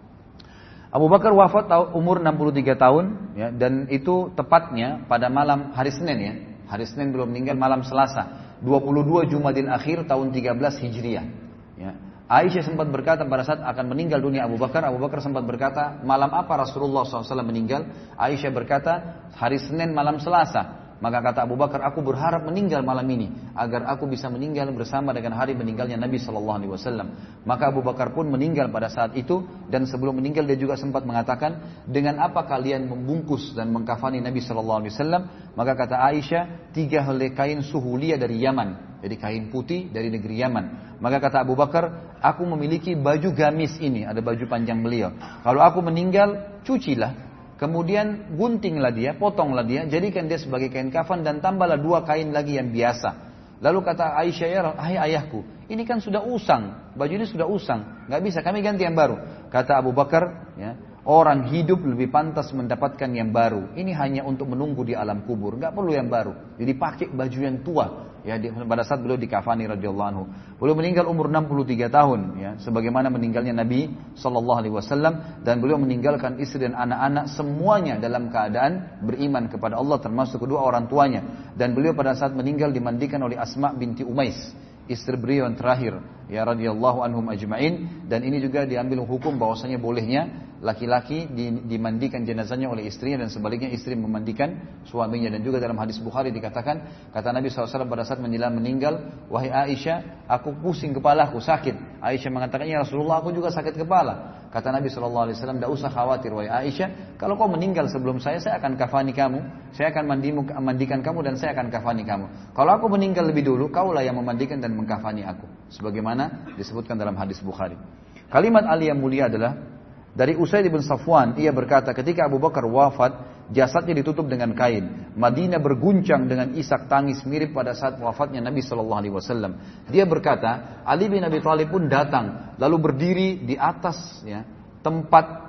Abu Bakar wafat umur enam puluh tiga tahun ya, dan itu tepatnya pada malam hari Senin ya. Hari Senin belum meninggal, malam Selasa dua puluh dua Jumadil Akhir tahun tiga belas Hijriah ya. Aisyah sempat berkata pada saat akan meninggal dunia Abu Bakar, Abu Bakar sempat berkata, malam apa Rasulullah shallallahu alaihi wasallam meninggal? Aisyah berkata, hari Senin malam Selasa. Maka kata Abu Bakar, aku berharap meninggal malam ini agar aku bisa meninggal bersama dengan hari meninggalnya Nabi Shallallahu Alaihi Wasallam. Maka Abu Bakar pun meninggal pada saat itu, dan sebelum meninggal dia juga sempat mengatakan, dengan apa kalian membungkus dan mengkafani Nabi Shallallahu Alaihi Wasallam? Maka kata Aisyah, tiga helai kain suhulia dari Yaman, jadi kain putih dari negeri Yaman. Maka kata Abu Bakar, aku memiliki baju gamis ini, ada baju panjang beliau. Kalau aku meninggal, cucilah. Kemudian guntinglah dia, potonglah dia, jadikan dia sebagai kain kafan dan tambahlah dua kain lagi yang biasa. Lalu kata Aisyah, ya hai ayahku, ini kan sudah usang, baju ini sudah usang, nggak bisa, kami ganti yang baru. Kata Abu Bakar, ya, orang hidup lebih pantas mendapatkan yang baru. Ini hanya untuk menunggu di alam kubur, nggak perlu yang baru. Jadi pakai baju yang tua. Ya, pada saat beliau dikafani radhiyallahu anhu. Beliau meninggal umur enam puluh tiga tahun ya, sebagaimana meninggalnya Nabi sallallahu alaihi wasallam, dan beliau meninggalkan istri dan anak-anak semuanya dalam keadaan beriman kepada Allah, termasuk kedua orang tuanya. Dan beliau pada saat meninggal dimandikan oleh Asma binti Umais, istri beliau yang terakhir ya radhiyallahu anhum ajma'in. Dan ini juga diambil hukum bahwasanya bolehnya laki-laki dimandikan jenazahnya oleh istrinya, dan sebaliknya istri memandikan suaminya. Dan juga dalam hadis Bukhari dikatakan, kata Nabi shallallahu alaihi wasallam pada saat menjelang meninggal, wahai Aisyah, aku pusing kepalaku, sakit. Aisyah mengatakan, ya Rasulullah, aku juga sakit kepala. Kata Nabi shallallahu alaihi wasallam, tidak usah khawatir wahai Aisyah, kalau kau meninggal sebelum saya, saya akan kafani kamu, saya akan mandimu, mandikan kamu, dan saya akan kafani kamu. Kalau aku meninggal lebih dulu, kaulah yang memandikan dan mengkafani aku, sebagaimana disebutkan dalam hadis Bukhari. Kalimat Ali yang mulia adalah dari Usaid bin Safwan, ia berkata, ketika Abu Bakar wafat, jasadnya ditutup dengan kain. Madinah berguncang dengan isak tangis mirip pada saat wafatnya Nabi Shallallahu Alaihi Wasallam. Dia berkata, Ali bin Abi Thalib pun datang, lalu berdiri di atas ya, tempat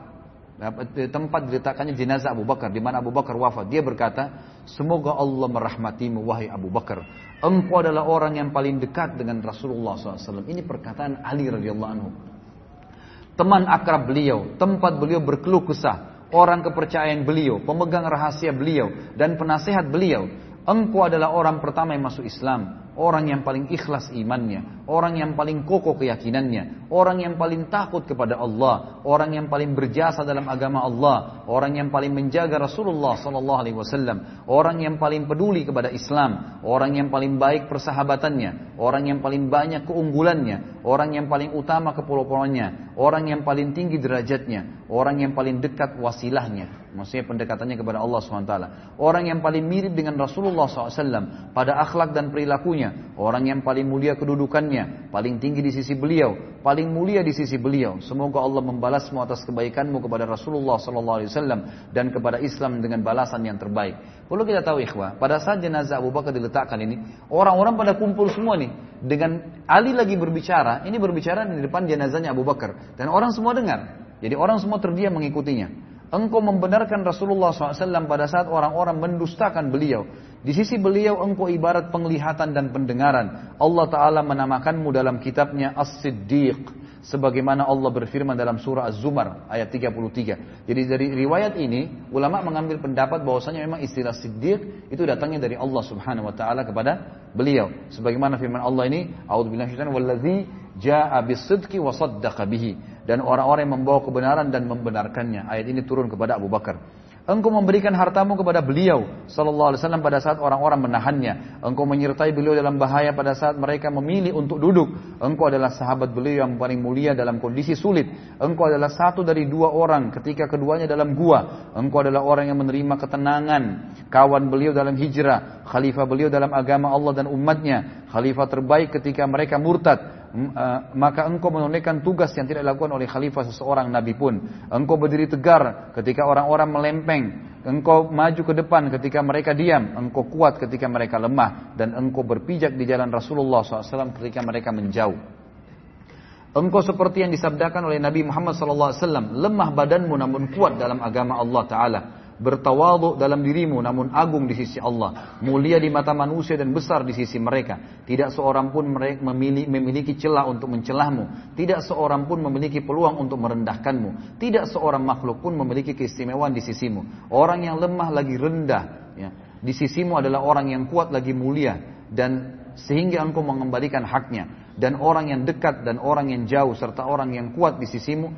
tempat diletakkannya jenazah Abu Bakar, di mana Abu Bakar wafat. Dia berkata, semoga Allah merahmatimu wahai Abu Bakar. Engkau adalah orang yang paling dekat dengan Rasulullah shallallahu alaihi wasallam. Ini perkataan Ali radhiyallahu anhu. Teman akrab beliau, tempat beliau berkeluh kesah, orang kepercayaan beliau, pemegang rahasia beliau, dan penasehat beliau. Engkau adalah orang pertama yang masuk Islam, orang yang paling ikhlas imannya, orang yang paling kokoh keyakinannya, orang yang paling takut kepada Allah, orang yang paling berjasa dalam agama Allah, orang yang paling menjaga Rasulullah sallallahu alaihi wasallam, orang yang paling peduli kepada Islam, orang yang paling baik persahabatannya, orang yang paling banyak keunggulannya, orang yang paling utama kepulauannya, orang yang paling tinggi derajatnya, orang yang paling dekat wasilahnya, maksudnya pendekatannya kepada Allah subhanahu wa taala, orang yang paling mirip dengan Rasulullah shallallahu alaihi wasallam pada akhlak dan perilakunya, orang yang paling mulia kedudukannya, paling tinggi di sisi beliau, paling mulia di sisi beliau. Semoga Allah membalasmu atas kebaikanmu kepada Rasulullah shallallahu alaihi wasallam dan kepada Islam dengan balasan yang terbaik. Perlu kita tahu ikhwah, pada saat jenazah Abu Bakar diletakkan ini, orang-orang pada kumpul semua nih, dengan Ali lagi berbicara, ini berbicara di depan jenazahnya Abu Bakar, dan orang semua dengar. Jadi orang semua terdiam mengikutinya. Engkau membenarkan Rasulullah shallallahu alaihi wasallam pada saat orang-orang mendustakan beliau. Di sisi beliau engkau ibarat penglihatan dan pendengaran. Allah Ta'ala menamakanmu dalam kitabnya As-Siddiq. Sebagaimana Allah berfirman dalam surah Az-Zumar ayat tiga puluh tiga. Jadi dari riwayat ini, ulama mengambil pendapat bahwasanya memang istilah Siddiq itu datangnya dari Allah Subhanahu Wa Ta'ala kepada beliau. Sebagaimana firman Allah ini, A'udzubillahi minasyaitonir wallazi ja'a bis-sidqi wa saddaqa bihi. Dan orang-orang yang membawa kebenaran dan membenarkannya. Ayat ini turun kepada Abu Bakar. Engkau memberikan hartamu kepada beliau sallallahu alaihi wasallam pada saat orang-orang menahannya. Engkau menyertai beliau dalam bahaya pada saat mereka memilih untuk duduk. Engkau adalah sahabat beliau yang paling mulia dalam kondisi sulit. Engkau adalah satu dari dua orang ketika keduanya dalam gua. Engkau adalah orang yang menerima ketenangan. Kawan beliau dalam hijrah. Khalifah beliau dalam agama Allah dan umatnya. Khalifah terbaik ketika mereka murtad. Maka engkau menunaikan tugas yang tidak dilakukan oleh khalifah seseorang nabi pun. Engkau berdiri tegar ketika orang-orang melempeng. Engkau maju ke depan ketika mereka diam. Engkau kuat ketika mereka lemah. Dan engkau berpijak di jalan Rasulullah shallallahu alaihi wasallam ketika mereka menjauh. Engkau seperti yang disabdakan oleh Nabi Muhammad shallallahu alaihi wasallam, lemah badanmu namun kuat dalam agama Allah Ta'ala. Bertawaduk dalam dirimu namun agung di sisi Allah, mulia di mata manusia dan besar di sisi mereka. Tidak seorang pun mereka memiliki celah untuk mencelahmu, tidak seorang pun memiliki peluang untuk merendahkanmu, tidak seorang makhluk pun memiliki keistimewaan di sisimu. Orang yang lemah lagi rendah ya, di sisimu adalah orang yang kuat lagi mulia, dan sehingga engkau mengembalikan haknya. Dan orang yang dekat dan orang yang jauh serta orang yang kuat di sisimu,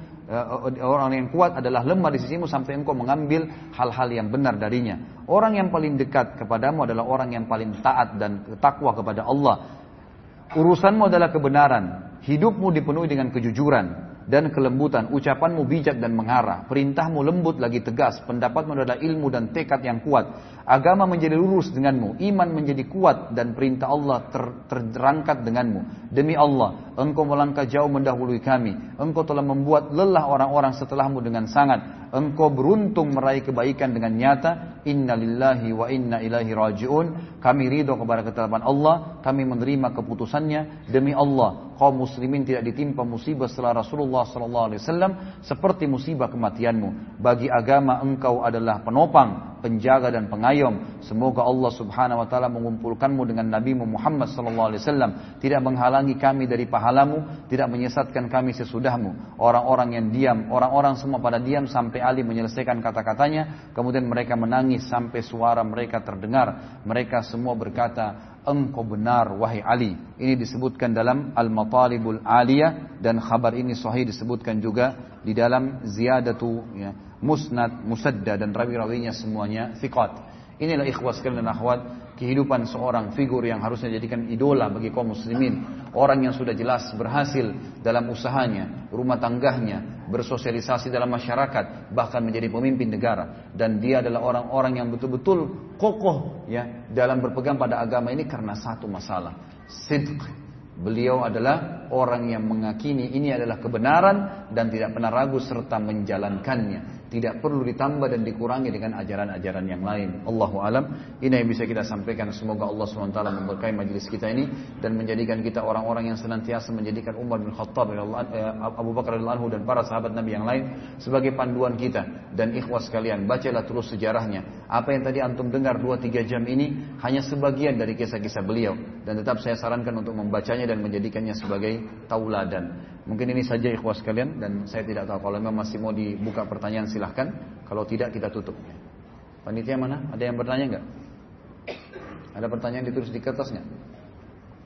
orang yang kuat adalah lemah di sisimu sampai engkau mengambil hal-hal yang benar darinya. Orang yang paling dekat kepadamu adalah orang yang paling taat dan takwa kepada Allah. Urusanmu adalah kebenaran, hidupmu dipenuhi dengan kejujuran dan kelembutan, ucapanmu bijak dan mengarah, perintahmu lembut lagi tegas, pendapatmu adalah ilmu dan tekad yang kuat. Agama menjadi lurus denganmu, iman menjadi kuat dan perintah Allah ter, terangkat denganmu. Demi Allah, engkau melangkah jauh mendahului kami. Engkau telah membuat lelah orang-orang setelahmu dengan sangat. Engkau beruntung meraih kebaikan dengan nyata. Inna lillahi wa inna ilaihi raji'un. Kami ridho kepada ketetapan Allah, kami menerima keputusannya. Demi Allah, kaum muslimin tidak ditimpa musibah setelah Rasulullah sallallahu alaihi wasallam seperti musibah kematianmu. Bagi agama engkau adalah penopang, penjaga dan pengayom. Semoga Allah Subhanahu wa taala mengumpulkanmu dengan Nabi Muhammad sallallahu alaihi wasallam, tidak menghalangi kami dari pahalamu, tidak menyesatkan kami sesudahmu. Orang-orang yang diam, orang-orang semua pada diam sampai Ali menyelesaikan kata-katanya, kemudian mereka menangis sampai suara mereka terdengar. Mereka semua berkata, engkau benar wahai Ali. Ini disebutkan dalam Al-Matalibul Aliyah, dan khabar ini sahih disebutkan juga di dalam Ziyadatu ya, Musnad Musadda, dan rawi-rawinya semuanya thiqat. Inilah ikhwas sekalian dan akhwat, kehidupan seorang figur yang harusnya dijadikan idola bagi kaum muslimin. Orang yang sudah jelas berhasil dalam usahanya, rumah tangganya, bersosialisasi dalam masyarakat, bahkan menjadi pemimpin negara. Dan dia adalah orang-orang yang betul-betul kokoh ya dalam berpegang pada agama ini karena satu masalah, sidq. Beliau adalah orang yang mengakini ini adalah kebenaran dan tidak pernah ragu serta menjalankannya. Tidak perlu ditambah dan dikurangi dengan ajaran-ajaran yang lain. Allahu alam. Ini yang bisa kita sampaikan. Semoga Allah subhanahu wa taala memberkahi majelis kita ini dan menjadikan kita orang-orang yang senantiasa menjadikan Umar bin Khattab, Abu Bakar radhiyallahu anhu dan para sahabat Nabi yang lain sebagai panduan kita. Dan ikhwas sekalian, bacalah terus sejarahnya. Apa yang tadi antum dengar dua tiga jam ini hanya sebagian dari kisah-kisah beliau, dan tetap saya sarankan untuk membacanya dan menjadikannya sebagai tauladan. Mungkin ini saja ikhwas sekalian, dan saya tidak tahu kalau memang masih mau dibuka pertanyaan silahkan. Kalau tidak kita tutup. Panitia mana? Ada yang bertanya enggak? Ada pertanyaan ditulis di kertas enggak?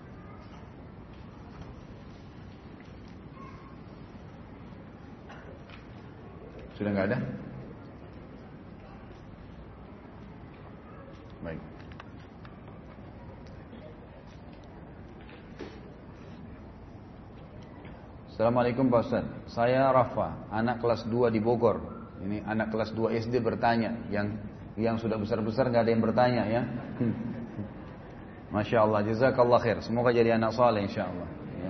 Sudah nggak ada? Baik. Assalamualaikum Pak Ustaz. Saya Rafa, anak kelas dua di Bogor. Ini anak kelas dua S D bertanya. Yang yang sudah besar-besar nggak ada yang bertanya ya. Masya Allah, jazakallah khair. Semoga jadi anak saleh insya Allah. Ya.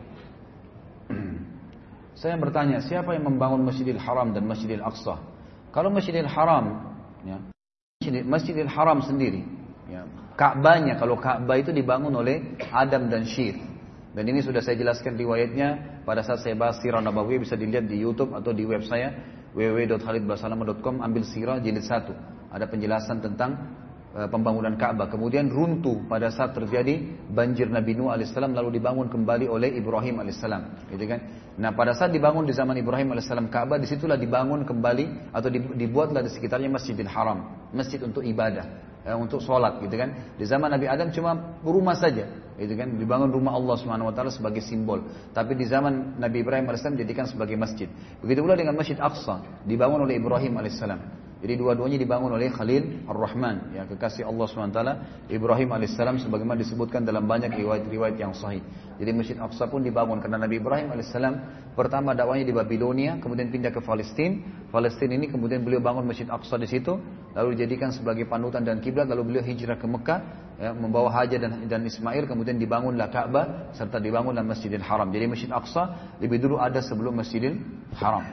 Saya bertanya, siapa yang membangun Masjidil Haram dan Masjidil Aqsa? Kalau Masjidil Haram, ya, Masjidil, Masjidil Haram sendiri, ya, Ka'bahnya, kalau Ka'bah itu dibangun oleh Adam dan Syith. Dan ini sudah saya jelaskan riwayatnya pada saat saya bahas Sirah Nabawiyah, bisa dilihat di YouTube atau di web saya w w w dot khalid basalamah dot com, ambil Sirah jilid satu. Ada penjelasan tentang uh, pembangunan Ka'bah. Kemudian runtuh pada saat terjadi banjir Nabi Nuh alaihissalam, lalu dibangun kembali oleh Ibrahim alaihissalam, gitu kan? Nah, pada saat dibangun di zaman Ibrahim alaihissalam Ka'bah, disitulah dibangun kembali atau dibuatlah di sekitarnya Masjidil Haram, masjid untuk ibadah, eh, untuk sholat, gitu kan? Di zaman Nabi Adam cuma rumah saja, gitu kan? Dibangun rumah Allah Subhanahu Wa Taala sebagai simbol. Tapi di zaman Nabi Ibrahim alaihissalam dijadikan sebagai masjid. Begitu pula dengan Masjid Aqsa, dibangun oleh Ibrahim alaihissalam. Jadi dua-duanya dibangun oleh Khalil Ar-Rahman, ya, kekasih Allah subhanahu wa taala, Ibrahim alaihissalam, sebagaimana disebutkan dalam banyak riwayat-riwayat yang sahih. Jadi Masjid Aqsa pun dibangun karena Nabi Ibrahim alaihissalam pertama dakwahnya di Babilonia, kemudian pindah ke Palestina. Palestina ini kemudian beliau bangun Masjid Aqsa di situ, lalu dijadikan sebagai panutan dan kiblat, lalu beliau hijrah ke Mekah, ya, membawa Hajar dan, dan Ismail, kemudian dibangunlah Ka'bah serta dibangunlah Masjidil Haram. Jadi Masjid Aqsa lebih dulu ada sebelum Masjidil Haram.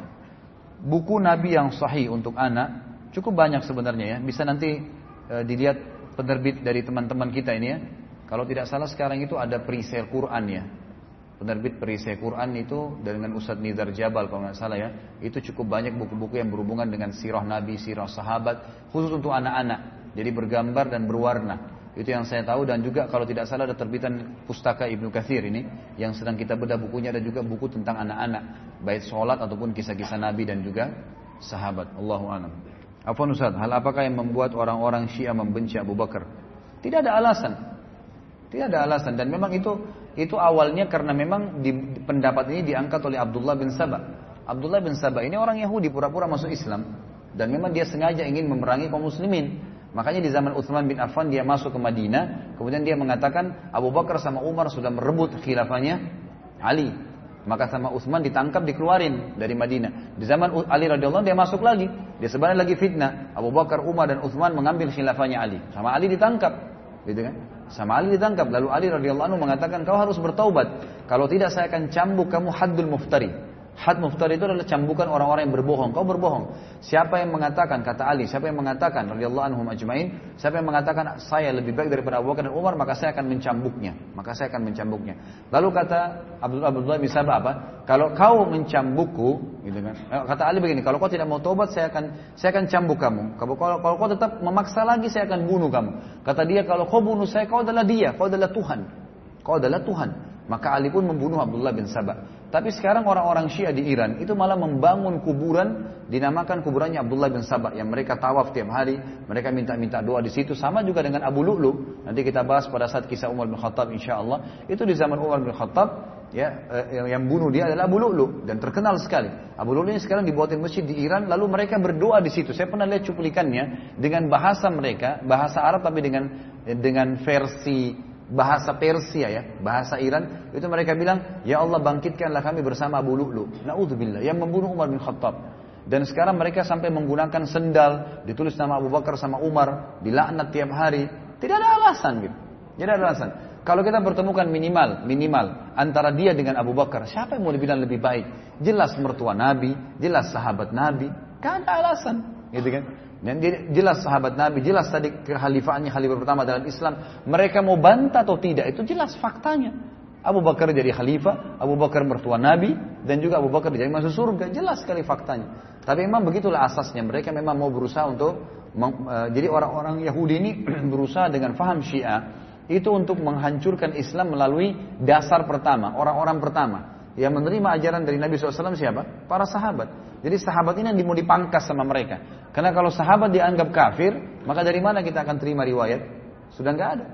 Buku Nabi yang sahih untuk anak cukup banyak sebenarnya ya, bisa nanti e, dilihat penerbit dari teman-teman kita ini ya. Kalau tidak salah sekarang itu ada perisai Quran ya, penerbit perisai Quran itu dengan Ustadz Nizar Jabal kalau nggak salah ya. Itu cukup banyak buku-buku yang berhubungan dengan sirah Nabi, sirah sahabat, khusus untuk anak-anak. Jadi bergambar dan berwarna. Itu yang saya tahu, dan juga kalau tidak salah ada terbitan pustaka Ibnu Katsir ini yang sedang kita bedah bukunya, ada juga buku tentang anak-anak, baik sholat ataupun kisah-kisah Nabi dan juga sahabat. Allahu a'lam. Afwan Ustaz, hal apakah yang membuat orang-orang Syiah membenci Abu Bakar? Tidak ada alasan. Tidak ada alasan, dan memang itu itu awalnya karena memang di, pendapat ini diangkat oleh Abdullah bin Saba. Abdullah bin Saba ini orang Yahudi pura-pura masuk Islam, dan memang dia sengaja ingin memerangi kaum muslimin. Makanya di zaman Utsman bin Affan dia masuk ke Madinah, kemudian dia mengatakan Abu Bakar sama Umar sudah merebut khilafahnya Ali. Maka sama Utsman ditangkap, dikeluarin dari Madinah. Di zaman Ali radhiyallahu anhu dia masuk lagi, dia sebenarnya lagi fitnah. Abu Bakar, Umar dan Utsman mengambil khilafahnya Ali. Sama Ali ditangkap, gitu kan? Sama Ali ditangkap. Lalu Ali radhiyallahu anhu mengatakan, kau harus bertaubat. Kalau tidak saya akan cambuk kamu haddul muftari. Had muftari itu adalah cambukan orang-orang yang berbohong. Kau berbohong. Siapa yang mengatakan, kata Ali, siapa yang mengatakan radhiyallahu anhum ajmain, siapa yang mengatakan saya lebih baik daripada Abu Bakar dan Umar, maka saya akan mencambuknya. Maka saya akan mencambuknya. Lalu kata Abdullah Abdullah bin Sabah apa? Kalau kau mencambukku, gitu kan? Kata Ali begini, kalau kau tidak mau taubat, saya akan saya akan cambuk kamu. Kalau, kalau, kalau kau tetap memaksa lagi, saya akan bunuh kamu. Kata dia, kalau kau bunuh saya, kau adalah dia, kau adalah Tuhan. Kau adalah Tuhan. Maka Ali pun membunuh Abdullah bin Sabah. Tapi sekarang orang-orang Syiah di Iran itu malah membangun kuburan, dinamakan kuburannya Abdullah bin Sabah, yang mereka tawaf tiap hari, mereka minta-minta doa di situ. Sama juga dengan Abu Lu'lu. Nanti kita bahas pada saat kisah Umar bin Khattab insyaallah. Itu di zaman Umar bin Khattab, ya, yang bunuh dia adalah Abu Lu'lu, dan terkenal sekali. Abu Lu'lu ini sekarang dibuatin masjid di Iran, lalu mereka berdoa di situ. Saya pernah lihat cuplikannya dengan bahasa mereka, bahasa Arab tapi dengan dengan versi bahasa Persia ya, bahasa Iran. Itu mereka bilang, ya Allah bangkitkanlah kami bersama Abu Lu'lu, na'udzubillah, yang membunuh Umar bin Khattab. Dan sekarang mereka sampai menggunakan sendal ditulis nama Abu Bakar sama Umar, dilaknat tiap hari. Tidak ada alasan gitu. Tidak ada alasan. Kalau kita pertemukan minimal minimal antara dia dengan Abu Bakar, siapa yang mau dibilang lebih baik? Jelas mertua Nabi, jelas sahabat Nabi, gak ada alasan, gitu kan? Dan jelas sahabat Nabi, jelas tadi kekhalifaannya, khalifah pertama dalam Islam. Mereka mau bantah atau tidak, itu jelas faktanya. Abu Bakar jadi khalifah, Abu Bakar mertua Nabi, dan juga Abu Bakar jadi masuk surga, jelas sekali faktanya. Tapi memang begitulah asasnya, mereka memang mau berusaha untuk, uh, jadi orang-orang Yahudi ini berusaha dengan faham Syiah, itu untuk menghancurkan Islam melalui dasar pertama, orang-orang pertama. Yang menerima ajaran dari Nabi shallallahu alaihi wasallam siapa? Para sahabat. Jadi sahabat ini yang mau dipangkas sama mereka. Karena kalau sahabat dianggap kafir, maka dari mana kita akan terima riwayat? Sudah nggak ada.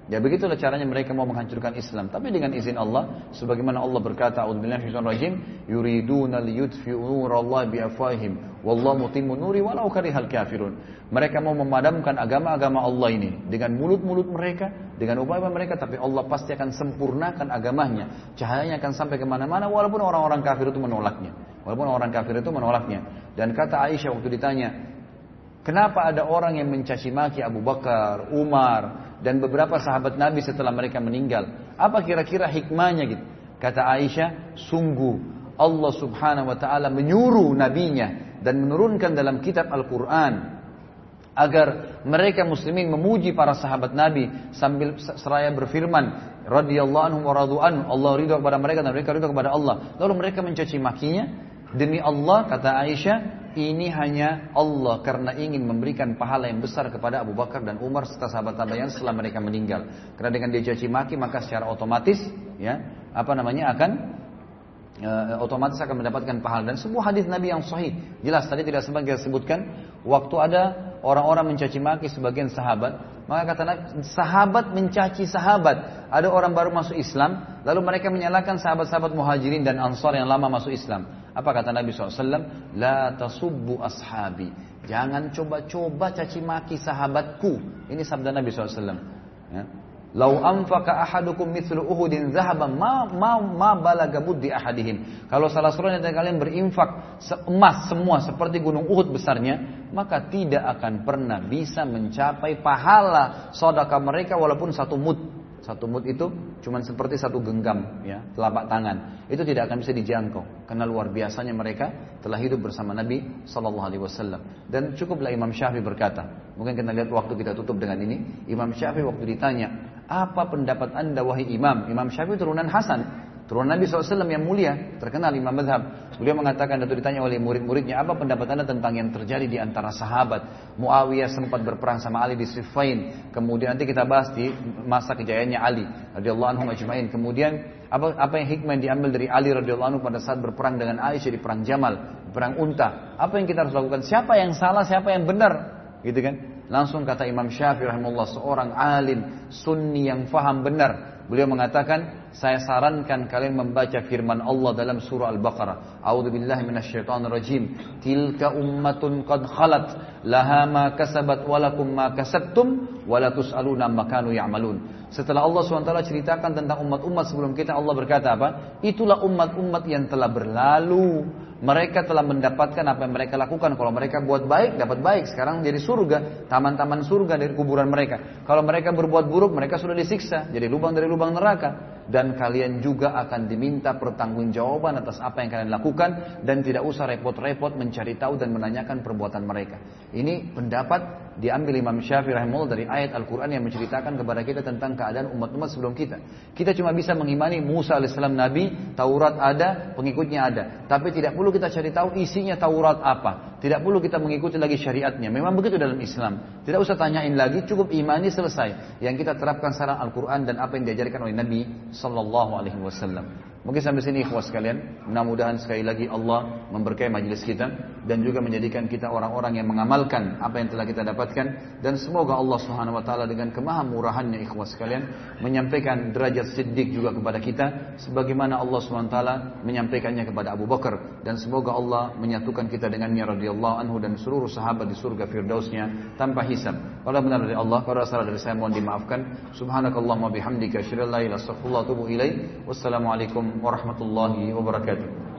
Ya begitulah caranya mereka mau menghancurkan Islam. Tapi dengan izin Allah, sebagaimana Allah berkata, "A'udzubillahi minasyaitonir rajim, yuriduna liyutfi'u nurallahi biafwahihim, wallahu mutimmu nuri walau karihal kafirun." Mereka mau memadamkan agama-agama Allah ini dengan mulut-mulut mereka, dengan upaya mereka, tapi Allah pasti akan sempurnakan agamanya. Cahayanya akan sampai kemana-mana walaupun orang-orang kafir itu menolaknya. Walaupun orang kafir itu menolaknya. Dan kata Aisyah waktu ditanya, kenapa ada orang yang mencaci maki Abu Bakar, Umar, dan beberapa sahabat Nabi setelah mereka meninggal? Apa kira-kira hikmahnya gitu? Kata Aisyah, sungguh Allah subhanahu wa ta'ala menyuruh nabinya dan menurunkan dalam kitab Al-Quran agar mereka muslimin memuji para sahabat Nabi sambil seraya berfirman, radhiyallahu anhum wa radu anhu, Allah ridha kepada mereka dan mereka ridha kepada Allah. Lalu mereka mencaci makinya. Demi Allah, kata Aisyah, ini hanya Allah karena ingin memberikan pahala yang besar kepada Abu Bakar dan Umar serta sahabat-sahabat yang setelah mereka meninggal. Karena dengan dia caci maki maka secara otomatis ya apa namanya akan e, otomatis akan mendapatkan pahala. Dan sebuah hadis Nabi yang sahih jelas tadi tidak sempat kita sebutkan, waktu ada orang-orang mencaci maki sebagian sahabat, maka kata Nabi, sahabat mencaci sahabat. Ada orang baru masuk Islam, lalu mereka menyalahkan sahabat-sahabat muhajirin dan ansar yang lama masuk Islam. Apa kata Nabi shallallahu alaihi wasallam? La tasubbu ashabi. Jangan coba-coba caci maki sahabatku. Ini sabda Nabi shallallahu alaihi wasallam. Ya. Lau anfaqa ahadukum mithlu uhudin zahaban ma ma ma balaga buddi ahadihim. Kalau salah seorang dari kalian berinfak emas semua seperti gunung Uhud besarnya, maka tidak akan pernah bisa mencapai pahala sedekah mereka walaupun satu mud. Satu mud itu cuma seperti satu genggam ya, telapak tangan. Itu tidak akan bisa dijangkau karena luar biasanya mereka telah hidup bersama Nabi sallallahu alaihi wasallam. Dan cukuplah Imam Syafi'i berkata, mungkin kita lihat waktu kita tutup dengan ini. Imam Syafi'i waktu ditanya, apa pendapat anda wahai imam? Imam Syafi'i turunan Hasan, turunan Nabi shallallahu alaihi wasallam yang mulia, terkenal imam mazhab. Beliau mengatakan, waktu ditanya oleh murid-muridnya, apa pendapat anda tentang yang terjadi di antara sahabat? Muawiyah sempat berperang sama Ali di Siffin. Kemudian nanti kita bahas di masa kejayaannya Ali radhiyallahu anhu ajma'in. Kemudian apa apa yang hikmah yang diambil dari Ali radhiyallahu anhu pada saat berperang dengan Aisyah di perang Jamal, perang Unta? Apa yang kita harus lakukan? Siapa yang salah, siapa yang benar? Gitu kan? Langsung kata Imam Syafi'i rahimahullah, seorang alim sunni yang faham benar, beliau mengatakan, saya sarankan kalian membaca firman Allah dalam surah Al-Baqarah. A'udzubillahi minasyaitonir rajim. Tilka ummatun qad khalat, laha ma kasabat wa lakum ma kasabtum wa la tus'aluna amma kanu ya'malun. Setelah Allah subhanahu wa taala ceritakan tentang umat-umat sebelum kita, Allah berkata apa? Itulah umat-umat yang telah berlalu. Mereka telah mendapatkan apa yang mereka lakukan. Kalau mereka buat baik, dapat baik. Sekarang jadi surga, taman-taman surga dari kuburan mereka. Kalau mereka berbuat buruk, mereka sudah disiksa, jadi lubang dari lubang neraka. Dan kalian juga akan diminta pertanggungjawaban atas apa yang kalian lakukan, dan tidak usah repot-repot mencari tahu dan menanyakan perbuatan mereka. Ini pendapat diambil Imam Syafi'i rahimahullah dari ayat Al-Quran yang menceritakan kepada kita tentang keadaan umat-umat sebelum kita. Kita cuma bisa mengimani Musa alaihissalam Nabi, Taurat ada, pengikutnya ada. Tapi tidak perlu kita cari tahu isinya Taurat apa. Tidak perlu kita mengikuti lagi syariatnya. Memang begitu dalam Islam. Tidak usah tanyain lagi, cukup imani selesai. Yang kita terapkan secara Al-Quran dan apa yang diajarkan oleh Nabi Sallallahu Alaihi Wasallam. Mungkin sampai sini ikhwas sekalian. Mudah-mudahan sekali lagi Allah memberkahi majelis kita dan juga menjadikan kita orang-orang yang mengamalkan apa yang telah kita dapatkan, dan semoga Allah Subhanahu wa taala dengan kemahamurahannya ikhwas sekalian menyampaikan derajat siddiq juga kepada kita sebagaimana Allah Subhanahu wa taala menyampaikannya kepada Abu Bakar, dan semoga Allah menyatukan kita dengannya radhiyallahu anhu dan seluruh sahabat di surga firdausnya tanpa hisab. Kalau benar dari Allah, kalau salah dari saya mohon dimaafkan. Subhanakallahumma bihamdika asyhadu an la ilaha illa anta astaghfiruka wa atubu ilaik. Wassalamualaikum warahmatullahi wabarakatuh.